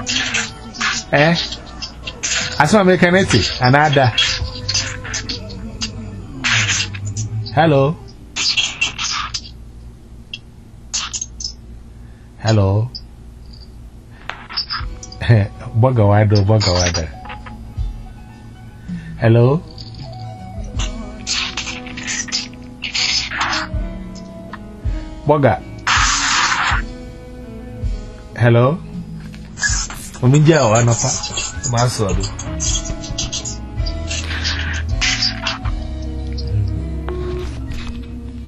eh asma mekaneti anada hello hello boga wado boga wada hello boga hello ominja wa napa maso ado